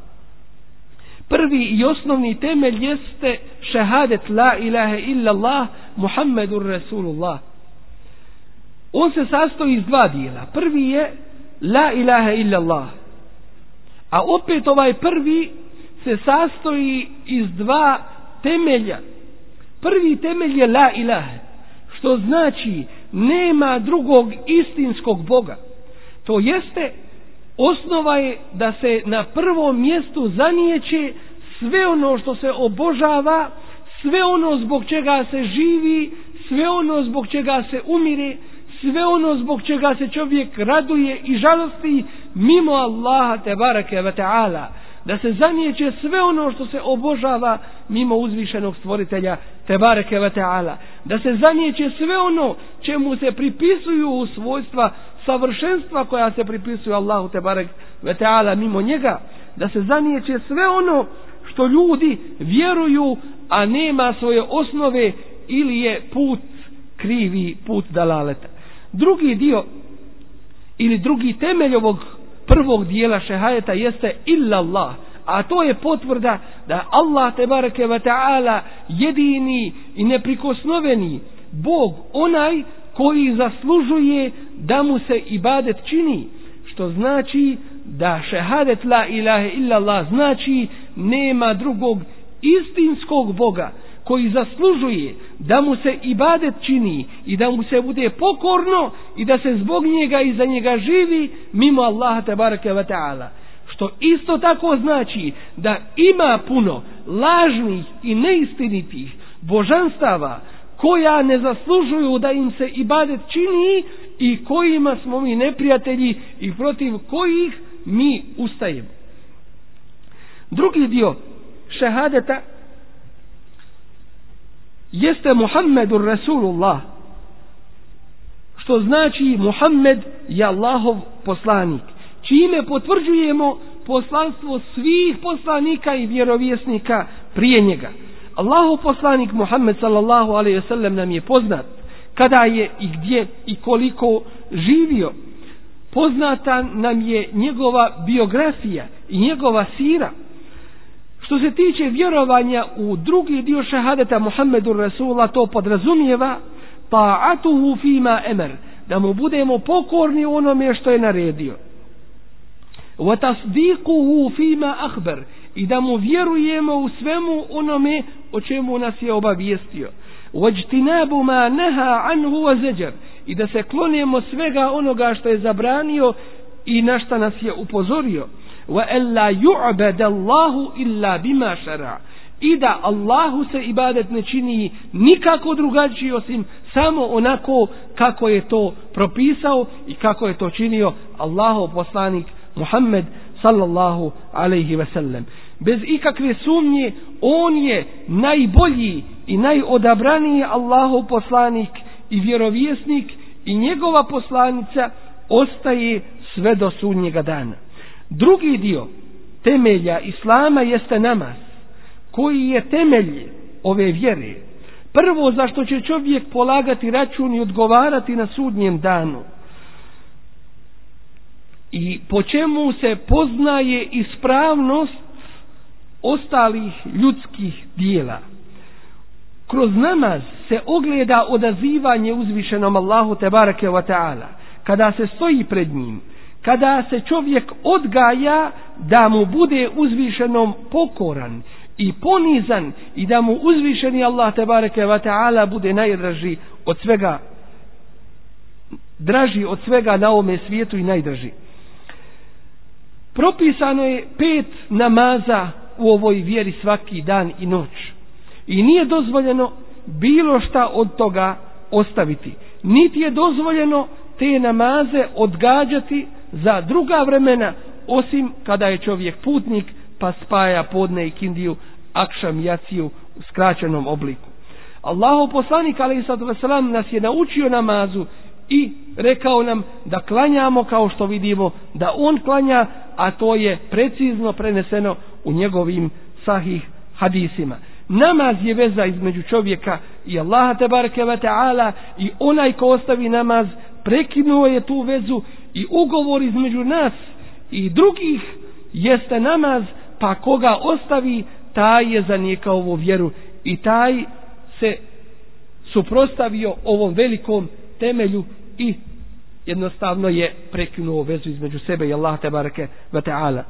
prvi i osnovni temelj jeste šehadet la ilaha illallah Muhammedur Rasulullah. On se sastoji iz dva dijela. Prvi je la ilaha illallah. A opet ovaj prvi se sastoji iz dva temelja. Prvi temelj je la ilaha, što znači nema drugog istinskog Boga. To jeste, osnova je da se na prvom mjestu zanijeće sve ono što se obožava, sve ono zbog čega se živi, sve ono zbog čega se umire, sve ono zbog čega se čovjek raduje i žalosti mimo Allaha tebareke ve ta'ala. Da se zanijeće sve ono što se obožava mimo uzvišenog stvoritelja tebareke ve ta'ala. Da se zanijeće sve ono čemu se pripisuju svojstva savršenstva koja se pripisuju Allahu tebareke ve ta'ala mimo njega. Da se zanijeće sve ono što ljudi vjeruju, a nema svoje osnove ili je put krivi, put dalaleta. Drugi dio ili drugi temelj ovog prvog dijela šehadeta jeste illa Allah, a to je potvrda da Allah tebareke ve ta'ala jedini i neprikosnoveni Bog, onaj koji zaslužuje da mu se ibadet čini, što znači da šehadet la ilaha illa Allah znači nema drugog istinskog Boga koji zaslužuje da mu se ibadet čini i da mu se bude pokorno i da se zbog njega i za njega živi mimo Allaha tebareke ve ta'ala. Što isto tako znači da ima puno lažnih i neistinitih božanstava koja ne zaslužuju da im se ibadet čini i kojima smo mi neprijatelji i protiv kojih mi ustajemo. Drugi dio šehadeta jeste Muhammedur Rasulullah, što znači Muhammed je Allahov poslanik, čime potvrđujemo poslanstvo svih poslanika i vjerovjesnika prije njega. Allahov poslanik Muhammed sallallahu alejhi ve sellem nam je poznat kada je i gdje i koliko živio. Poznata nam je njegova biografija i njegova sira. Što se tiče vjerovanja u drugi dio šehadeta Muhammedur Rasulullah, to podrazumijeva ta'atuhu fima emer, da mu budemo pokorni u onome što je naredio, wa tasdiquhu fima akhbar, i da mu vjerujemo u svemu onome o čemu nas je obavijestio, wajtinabu ma naha anhu wa zajar, i da se klonimo svega onoga što je zabranio i na šta nas je upozorio, wa alla yu'bada Allahu illa bima šara, i da Allahu se ibadet ne čini nikako drugačije osim samo onako kako je to propisao i kako je to činio Allahov poslanik Muhammed sallallahu alejhi ve sellem. Bez ikakve sumnje on je najbolji i najodabraniji Allahov poslanik i vjerovjesnik i njegova poslanica ostaje sve do sudnjega dana. Drugi dio temelja Islama jeste namaz, koji je temelj ove vjere. Prvo za što će čovjek polagati račun i odgovarati na sudnjem danu, i po čemu se poznaje ispravnost ostalih ljudskih dijela. Kroz namaz se ogleda odazivanje uzvišenom Allahu tebareke wa ta'ala. Kada se stoji pred njim, kada se čovjek odgaja da mu bude uzvišenom pokoran i ponizan i da mu uzvišeni Allah tebareke wa ta'ala bude najdraži od svega, draži od svega na ovome svijetu i najdraži. Propisano je pet namaza u ovoj vjeri svaki dan i noć. I nije dozvoljeno bilo šta od toga ostaviti. Niti je dozvoljeno te namaze odgađati za druga vremena, osim kada je čovjek putnik pa spaja podne i kindiju, akšam, jaciju u skraćenom obliku. Allahov poslanik alejhiselatu vesselam nas je naučio namazu i rekao nam da klanjamo kao što vidimo da on klanja, a to je precizno preneseno u njegovim sahih hadisima. Namaz je veza između čovjeka i Allaha tebareke ve ta'ala, i onaj ko ostavi namaz prekinuo je tu vezu, i ugovor između nas i drugih jeste namaz, pa koga ostavi taj je zanijekao ovu vjeru i taj se suprotstavio ovom velikom temelju i jednostavno je prekinuo vezu između sebe i Allah tebareke ve taala.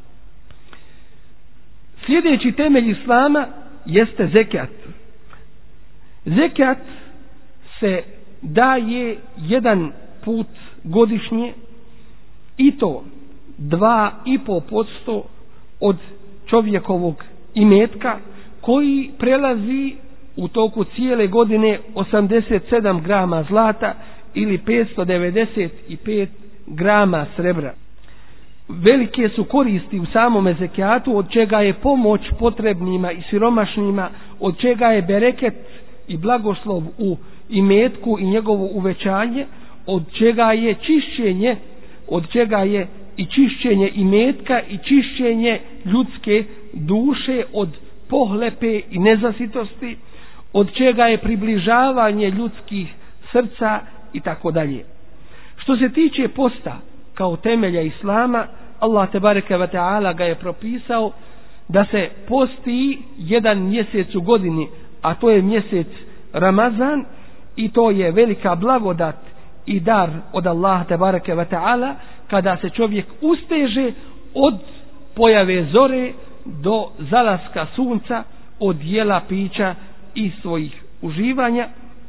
Sljedeći temelj islama jeste zekat. Zekat se daje jedan put godišnje i to dva i pol posto od čovjekovog imetka koji prelazi u toku cijele godine osamdeset sedam grama zlata ili petsto devedeset pet grama srebra. Velike su koristi u samome zekijatu, od čega je pomoć potrebnima i siromašnima, od čega je bereket i blagoslov u imetku i njegovo uvećanje, od čega je čišćenje, od čega je i čišćenje imetka i čišćenje ljudske duše od pohlepe i nezasitosti, od čega je približavanje ljudskih srca i tako dalje. Što se tiče posta kao temelja islama, Allah tebareke ve taala ga je propisao da se posti jedan mjesec u godini, a to je mjesec Ramazan, i to je velika blagodat i dar od Allaha tebareke ve taala kada se čovjek usteže od pojave zore do zalaska sunca, od jela, pića i svojih uživanja.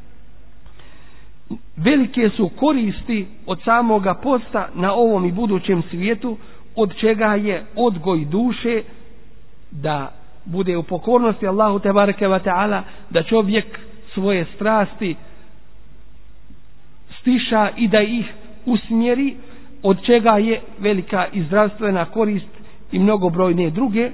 Velike su koristi od samoga posta na ovom i budućem svijetu, od čega je odgoj duše da bude u pokornosti Allahu tebareke ve taala, da čovjek svoje strasti stiša i da ih usmjeri, od čega je velika i zdravstvena korist i mnogobrojne druge.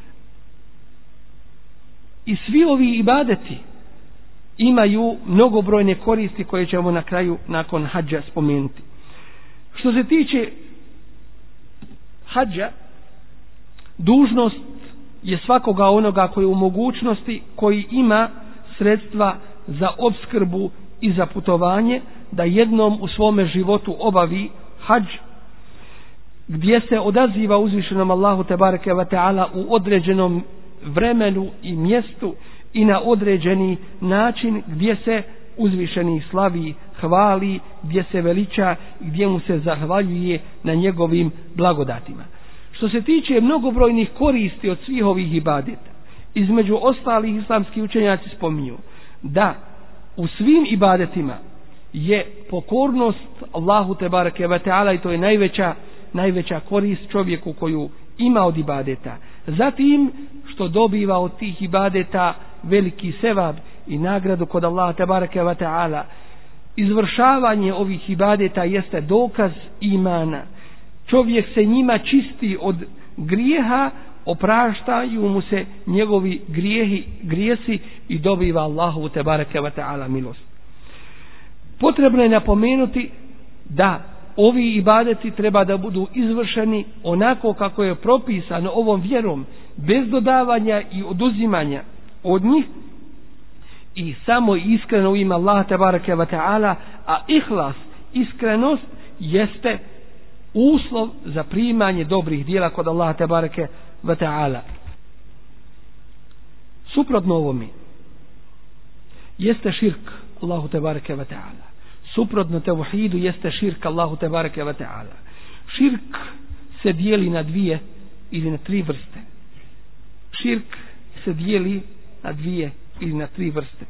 I svi ovi ibadeti imaju mnogobrojne koristi koje ćemo na kraju nakon hadža spomenuti. Što se tiče hadža, dužnost je svakoga onoga koji je u mogućnosti, koji ima sredstva za opskrbu i za putovanje, da jednom u svome životu obavi hadž, gdje se odaziva uzvišenom Allahu tebareke ve taala u određenom vremenu i mjestu i na određeni način, gdje se uzvišeni slavi, hvali, gdje se veliča, gdje mu se zahvaljuje na njegovim blagodatima. Što se tiče mnogobrojnih koristi od svih ovih ibadeta, između ostalih islamski učenjaci spominju da u svim ibadetima je pokornost Allahu tebareke ve taala, i to je najveća najveća korist čovjeku koju ima od ibadeta. Zatim što dobiva od tih ibadeta veliki sevab i nagradu kod Allaha tebareke ve taala. Izvršavanje ovih ibadeta jeste dokaz imana. Čovjek se njima čisti od grijeha, opraštaju mu se njegovi grijehi, grijesi i dobiva Allahu tebareke ve taala milost. Potrebno je napomenuti da ovi ibadeti treba da budu izvršeni onako kako je propisano ovom vjerom, bez dodavanja i oduzimanja od njih, i samo iskreno u ime Allaha tebareke ve taala, a ihlas, iskrenost, jeste uslov za primanje dobrih djela kod Allaha tebareke ve taala. Suprotno ovome jeste širk Allahu tebareke ve taala. Suprotno tevhidu jeste širk Allahu tebareke ve taala. Širk se dijeli na dvije ili na tri vrste. Širk se dijeli na dvije ili na tri vrste.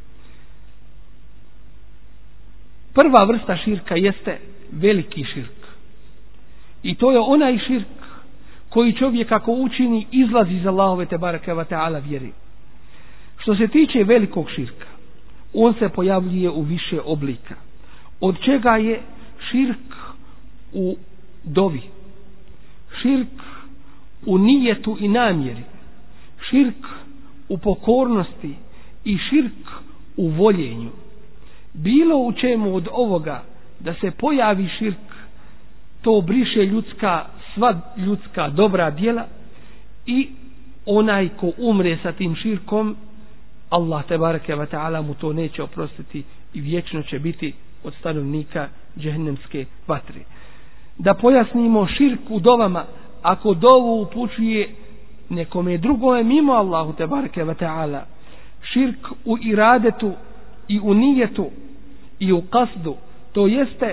Prva vrsta širka jeste veliki širk. I to je onaj širk koji čovjek ako učini izlazi iz Allahove tebareke ve taala vjeri. Što se tiče velikog širka, on se pojavljuje u više oblika, od čega je širk u dovi, širk u nijetu i namjeri, širk u pokornosti i širk u voljenju. Bilo u čemu od ovoga da se pojavi širk, to briše ljudska, sva ljudska dobra djela, i onaj ko umre sa tim širkom, Allah tebareke ve taala mu to neće oprostiti i vječno će biti od stanovnika džehennemske vatre. Da pojasnimo širk u dovama, ako dovu upućuje nekome drugome mimo Allahu tebareke ve taala, širk u iradetu i u nijetu i u kasdu, to jeste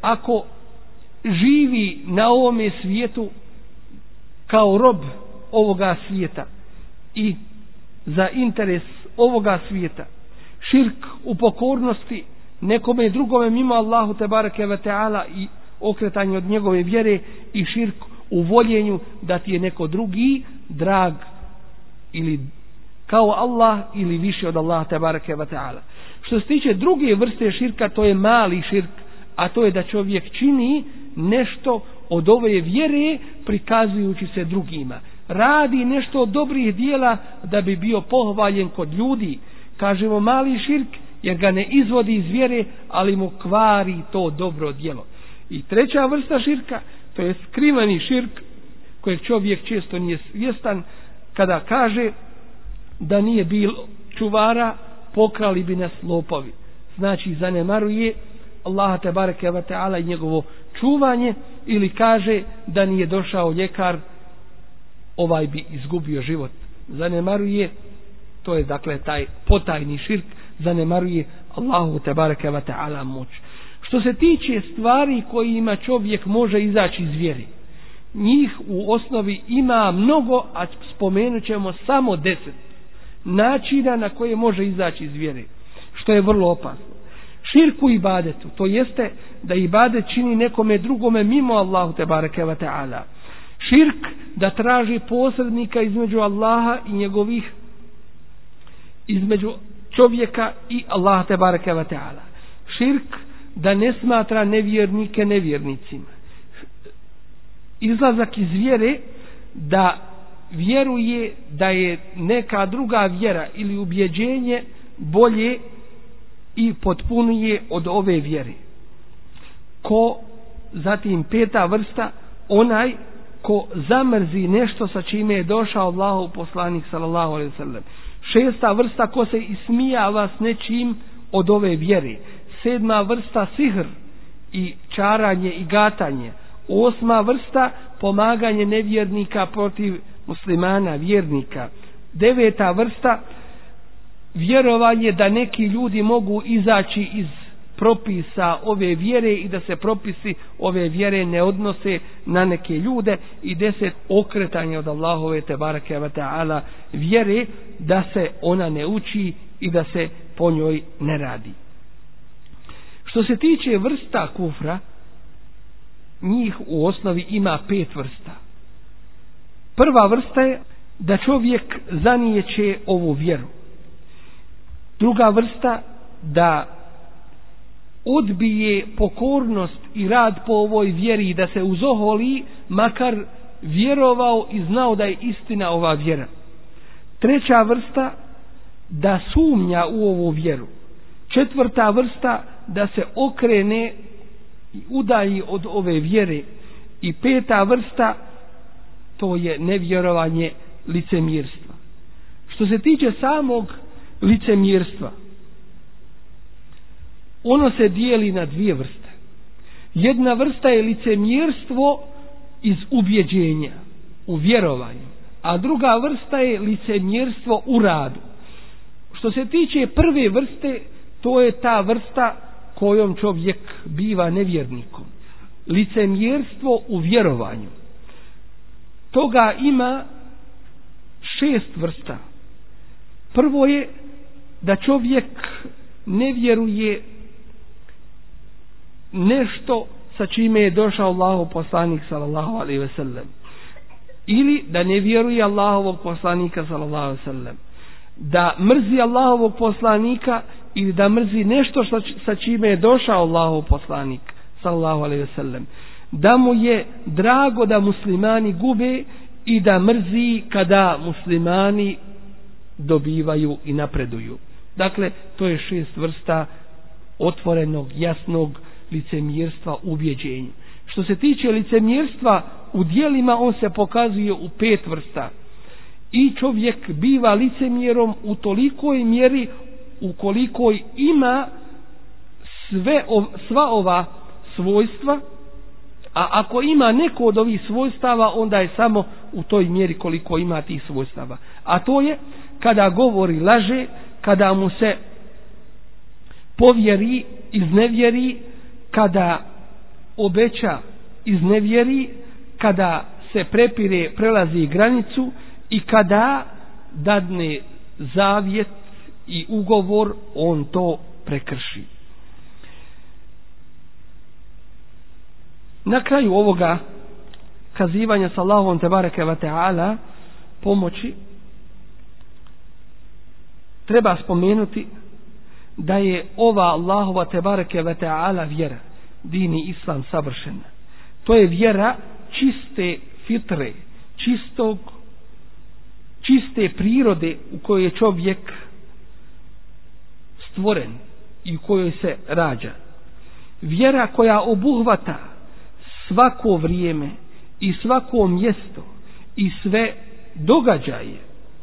ako živi na ovome svijetu kao rob ovoga svijeta i za interes ovoga svijeta, širk u pokornosti nekome drugome mimo Allahu tebareke ve taala i okretanje od njegove vjere, i širk u voljenju da ti je neko drugi drag ili kao Allah ili više od Allaha tebareke ve taala. Što se tiče druge vrste širka, to je mali širk, a to je da čovjek čini nešto od ove vjere prikazujući se drugima. Radi nešto od dobrih dijela da bi bio pohvaljen kod ljudi. Kažemo mali širk jer ga ne izvodi iz vjere, ali mu kvari to dobro djelo. I treća vrsta širka, to je skriveni širk kojeg čovjek često nije svjestan, kada kaže da nije bilo čuvara, pokrali bi nas lopovi. Znači zanemaruje Allaha tebareke ve taala i njegovo čuvanje, ili kaže da nije došao ljekar, ovaj bi izgubio život. Zanemaruje, to je dakle taj potajni širk, zanemaruje Allahu tebareke ve taala moć. Što se tiče stvari kojima čovjek može izaći iz vjere, njih u osnovi ima mnogo, a spomenut ćemo samo deset načina na koje može izaći iz vjere, što je vrlo opasno. Širk u ibadetu, to jeste da ibadet čini nekome drugome mimo Allahu tebareke ve taala. Širk da traži posrednika između Allaha i njegovih, između čovjeka i Allaha tebareke ve taala. Širk da ne smatra nevjernike nevjernicima. Izlazak iz vjere da vjeruje da je neka druga vjera ili ubjeđenje bolje i potpunije od ove vjere. Ko, zatim peta vrsta, onaj ko zamrzi nešto sa čime je došao Allahov poslanik sallallahu alejhi ve sellem. Šesta vrsta, ko se ismijava s nečim od ove vjere. Sedma vrsta, sihr i čaranje i gatanje. Osma vrsta, pomaganje nevjernika protiv muslimana, vjernika. Deveta vrsta, vjerovanje da neki ljudi mogu izaći iz propisa ove vjere i da se propisi ove vjere ne odnose na neke ljude. I deset, okretanje od Allahove tebareke ve taala vjere, da se ona ne uči i da se po njoj ne radi. Što se tiče vrsta kufra, njih u osnovi ima pet vrsta. Prva vrsta je da čovjek zanijeće ovu vjeru. Druga vrsta, da odbije pokornost i rad po ovoj vjeri, da se uzoholi, makar vjerovao i znao da je istina ova vjera. Treća vrsta, da sumnja u ovu vjeru. Četvrta vrsta, da se okrene i udalji od ove vjere. I peta vrsta, to je nevjerovanje, licemjerstva. Što se tiče samog licemjerstva, ono se dijeli na dvije vrste. Jedna vrsta je licemjerstvo iz ubjeđenja, u vjerovanju, a druga vrsta je licemjerstvo u radu. Što se tiče prve vrste, to je ta vrsta kojom čovjek biva nevjernikom. Licemjerstvo u vjerovanju. Toga ima šest vrsta. Prvo je da čovjek ne vjeruje nešto sa čime je došao Allahov poslanik sallallahu alejhi ve sellem, ili da ne vjeruje Allahovog poslanika sallallahu alejhi ve sellem, da mrzi Allahovog poslanika ili da mrzi nešto sa čime je došao Allahov poslanik sallallahu alejhi ve sellem, da mu je drago da muslimani gube i da mrzi kada muslimani dobivaju i napreduju. Dakle, to je šest vrsta otvorenog, jasnog licemjerstva u ubjeđenju. Što se tiče licemjerstva u djelima, on se pokazuje u pet vrsta. I čovjek biva licemjerom u tolikoj mjeri ukoliko ima sve, sva ova svojstva, a ako ima neko od ovih svojstava, onda je samo u toj mjeri koliko ima tih svojstava. A to je kada govori laže, kada mu se povjeri, iznevjeri, kada obeća iznevjeri, kada se prepire, prelazi granicu i kada dadne zavjet i ugovor, on to prekrši. Na kraju ovoga kazivanja s Allahom tebareke ve taala pomoći treba spomenuti da je ova Allahova tebareke ve taala vjera, dini islam, savršena. To je vjera čiste fitre, čistog, čiste prirode u kojoj je čovjek stvoren i u kojoj se rađa. Vjera koja obuhvata svako vrijeme i svako mjesto i sve događaje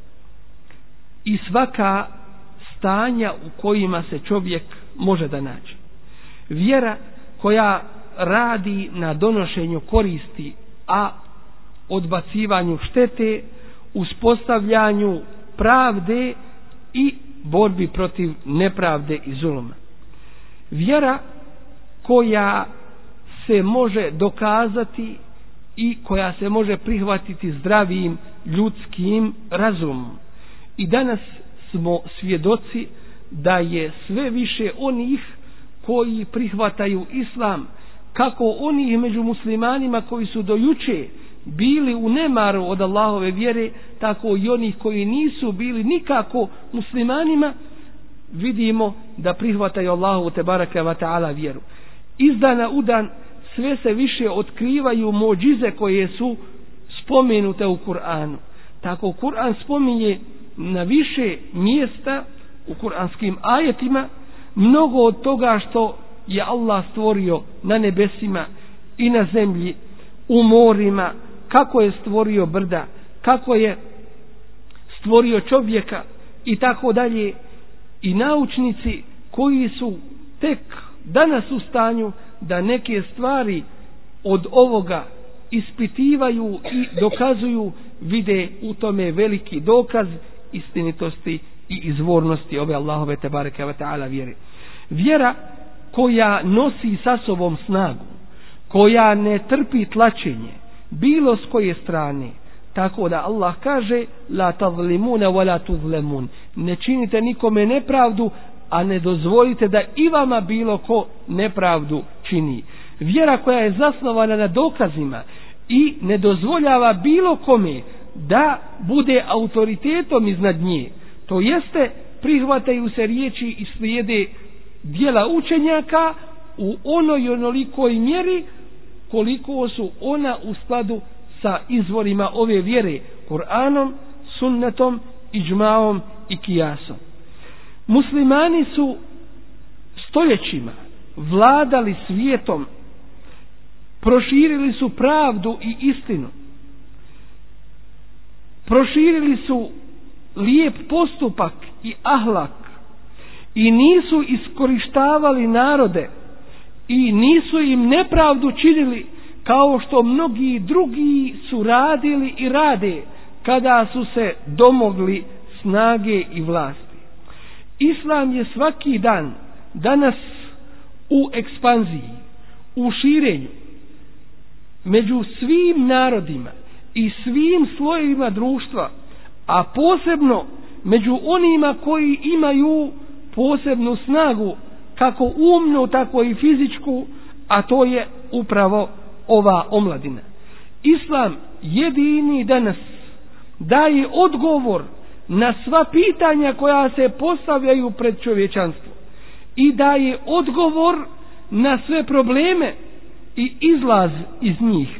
i svaka stanja u kojima se čovjek može da nađe. Vjera koja radi na donošenju koristi, a odbacivanju štete, uspostavljanju pravde i borbi protiv nepravde i zuluma. Vjera koja se može dokazati i koja se može prihvatiti zdravim ljudskim razumom. I danas smo svjedoci da je sve više onih koji prihvataju islam, kako onih među muslimanima koji su do juče bili u nemaru od Allahove vjere, tako i onih koji nisu bili nikako muslimanima, vidimo da prihvataju Allahu tebareke ve taala vjeru. Iz dana u dan sve se više otkrivaju muđize koje su spomenute u Kur'anu. Tako Kur'an spominje na više mjesta u kuranskim ajetima mnogo od toga što je Allah stvorio na nebesima i na zemlji, u morima, kako je stvorio brda, kako je stvorio čovjeka i tako dalje. I naučnici koji su tek danas u stanju da neke stvari od ovoga ispitivaju i dokazuju, vide u tome veliki dokaz istinitosti i izvornosti ove Allahove tebareke ve taala vjere. Vjera koja nosi sa sobom snagu, koja ne trpi tlačenje bilo s koje strane, tako da Allah kaže la tazlimuna wa la tuzlemun, ne činite nikome nepravdu, a ne dozvolite da i vama bilo ko nepravdu čini. Vjera koja je zasnovana na dokazima i ne dozvoljava bilo kome da bude autoritetom iznad nje, to jeste prihvataju se riječi i slijede djela učenjaka u onoj onolikoj mjeri koliko su ona u skladu sa izvorima ove vjere, Kur'anom, sunnetom, iđmaom i kijasom. Muslimani su stoljećima vladali svijetom, proširili su pravdu i istinu, proširili su lijep postupak i ahlak i nisu iskorištavali narode i nisu im nepravdu činili kao što mnogi drugi su radili i rade kada su se domogli snage i vlasti. Islam je svaki dan danas u ekspanziji, u širenju među svim narodima i svim slojevima društva, a posebno među onima koji imaju posebnu snagu, kako umnu, tako i fizičku, a to je upravo ova omladina. Islam jedini danas daje odgovor na sva pitanja koja se postavljaju pred čovječanstvo i daje odgovor na sve probleme i izlaz iz njih.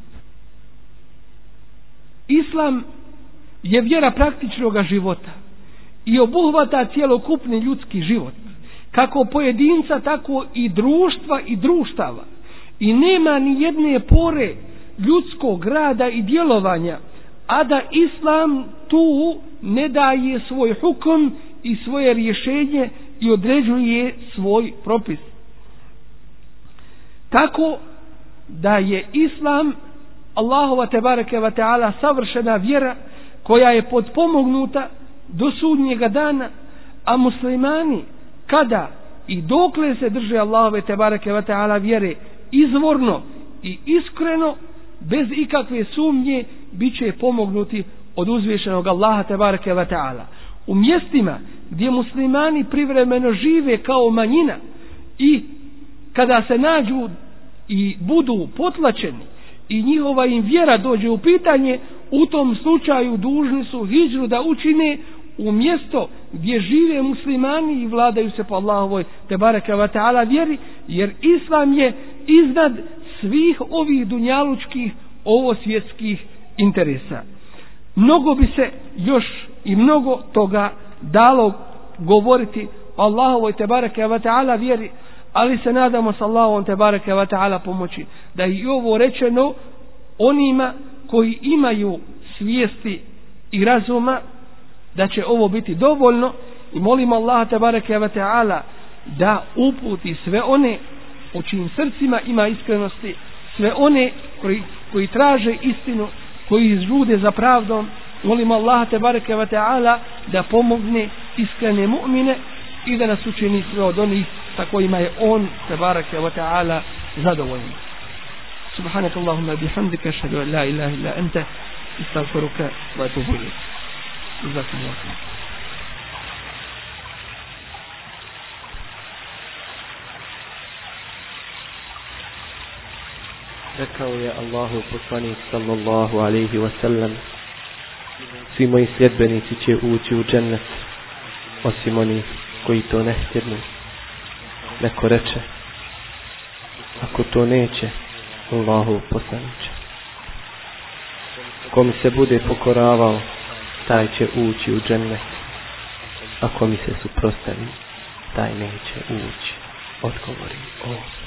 Islam je vjera praktičnog života i obuhvata cjelokupni ljudski život, kako pojedinca, tako i društva i društava, i nema ni jedne pore ljudskog rada i djelovanja, a da Islam tu ne daje svoj hukum i svoje rješenje i određuje svoj propis. Tako da je Islam Allahova tebareke ve taala savršena vjera koja je potpomognuta do sudnjega dana, a muslimani kada i dokle se drže Allahove tebareke ve taala vjere izvorno i iskreno, bez ikakve sumnje, bit će pomognuti od uzvišenog Allaha tebareke ve taala. U mjestima gdje muslimani privremeno žive kao manjina i kada se nađu i budu potlačeni i njihova im vjera dođe u pitanje, u tom slučaju dužni su hidžru da učine u mjesto gdje žive muslimani i vladaju se po Allahovoj tebareke ve taala vjeri, jer islam je iznad svih ovih dunjalučkih, ovo svjetskih interesa. Mnogo bi se još i mnogo toga dalo govoriti o Allahovoj tebareke ve taala vjeri, ali se nadamo s Allahom tebareke ve taala pomoći da i ovo rečeno onima koji imaju svijesti i razuma, da će ovo biti dovoljno, i molimo Allaha tebareke ve taala da uputi sve one u čijim srcima ima iskrenosti, sve one koji, koji traže istinu, koji žude za pravdom. Molimo Allaha tebareke ve taala da pomogne iskrene mu'mine i da nas učini sve od onih sa kojima je on tebareke ve taala zadovoljan. Subhanaka Allahumma bihamdika, ashhadu an la ilaha illa anta, astaghfiruka wa atubu ilayk. Jazakumullahu khairan. Rekao je Allahu poslanik sallallahu alaihi wa sallam: svi moji sljedbenici će ući u džennet, osim onih koji to ne htjednu. Neko reče: ako to neće, Allahu poslaniče, ko mi se bude pokoravao, taj će ući u džennet, ako mi se suprotstavi, taj neće ući. Odgovori on.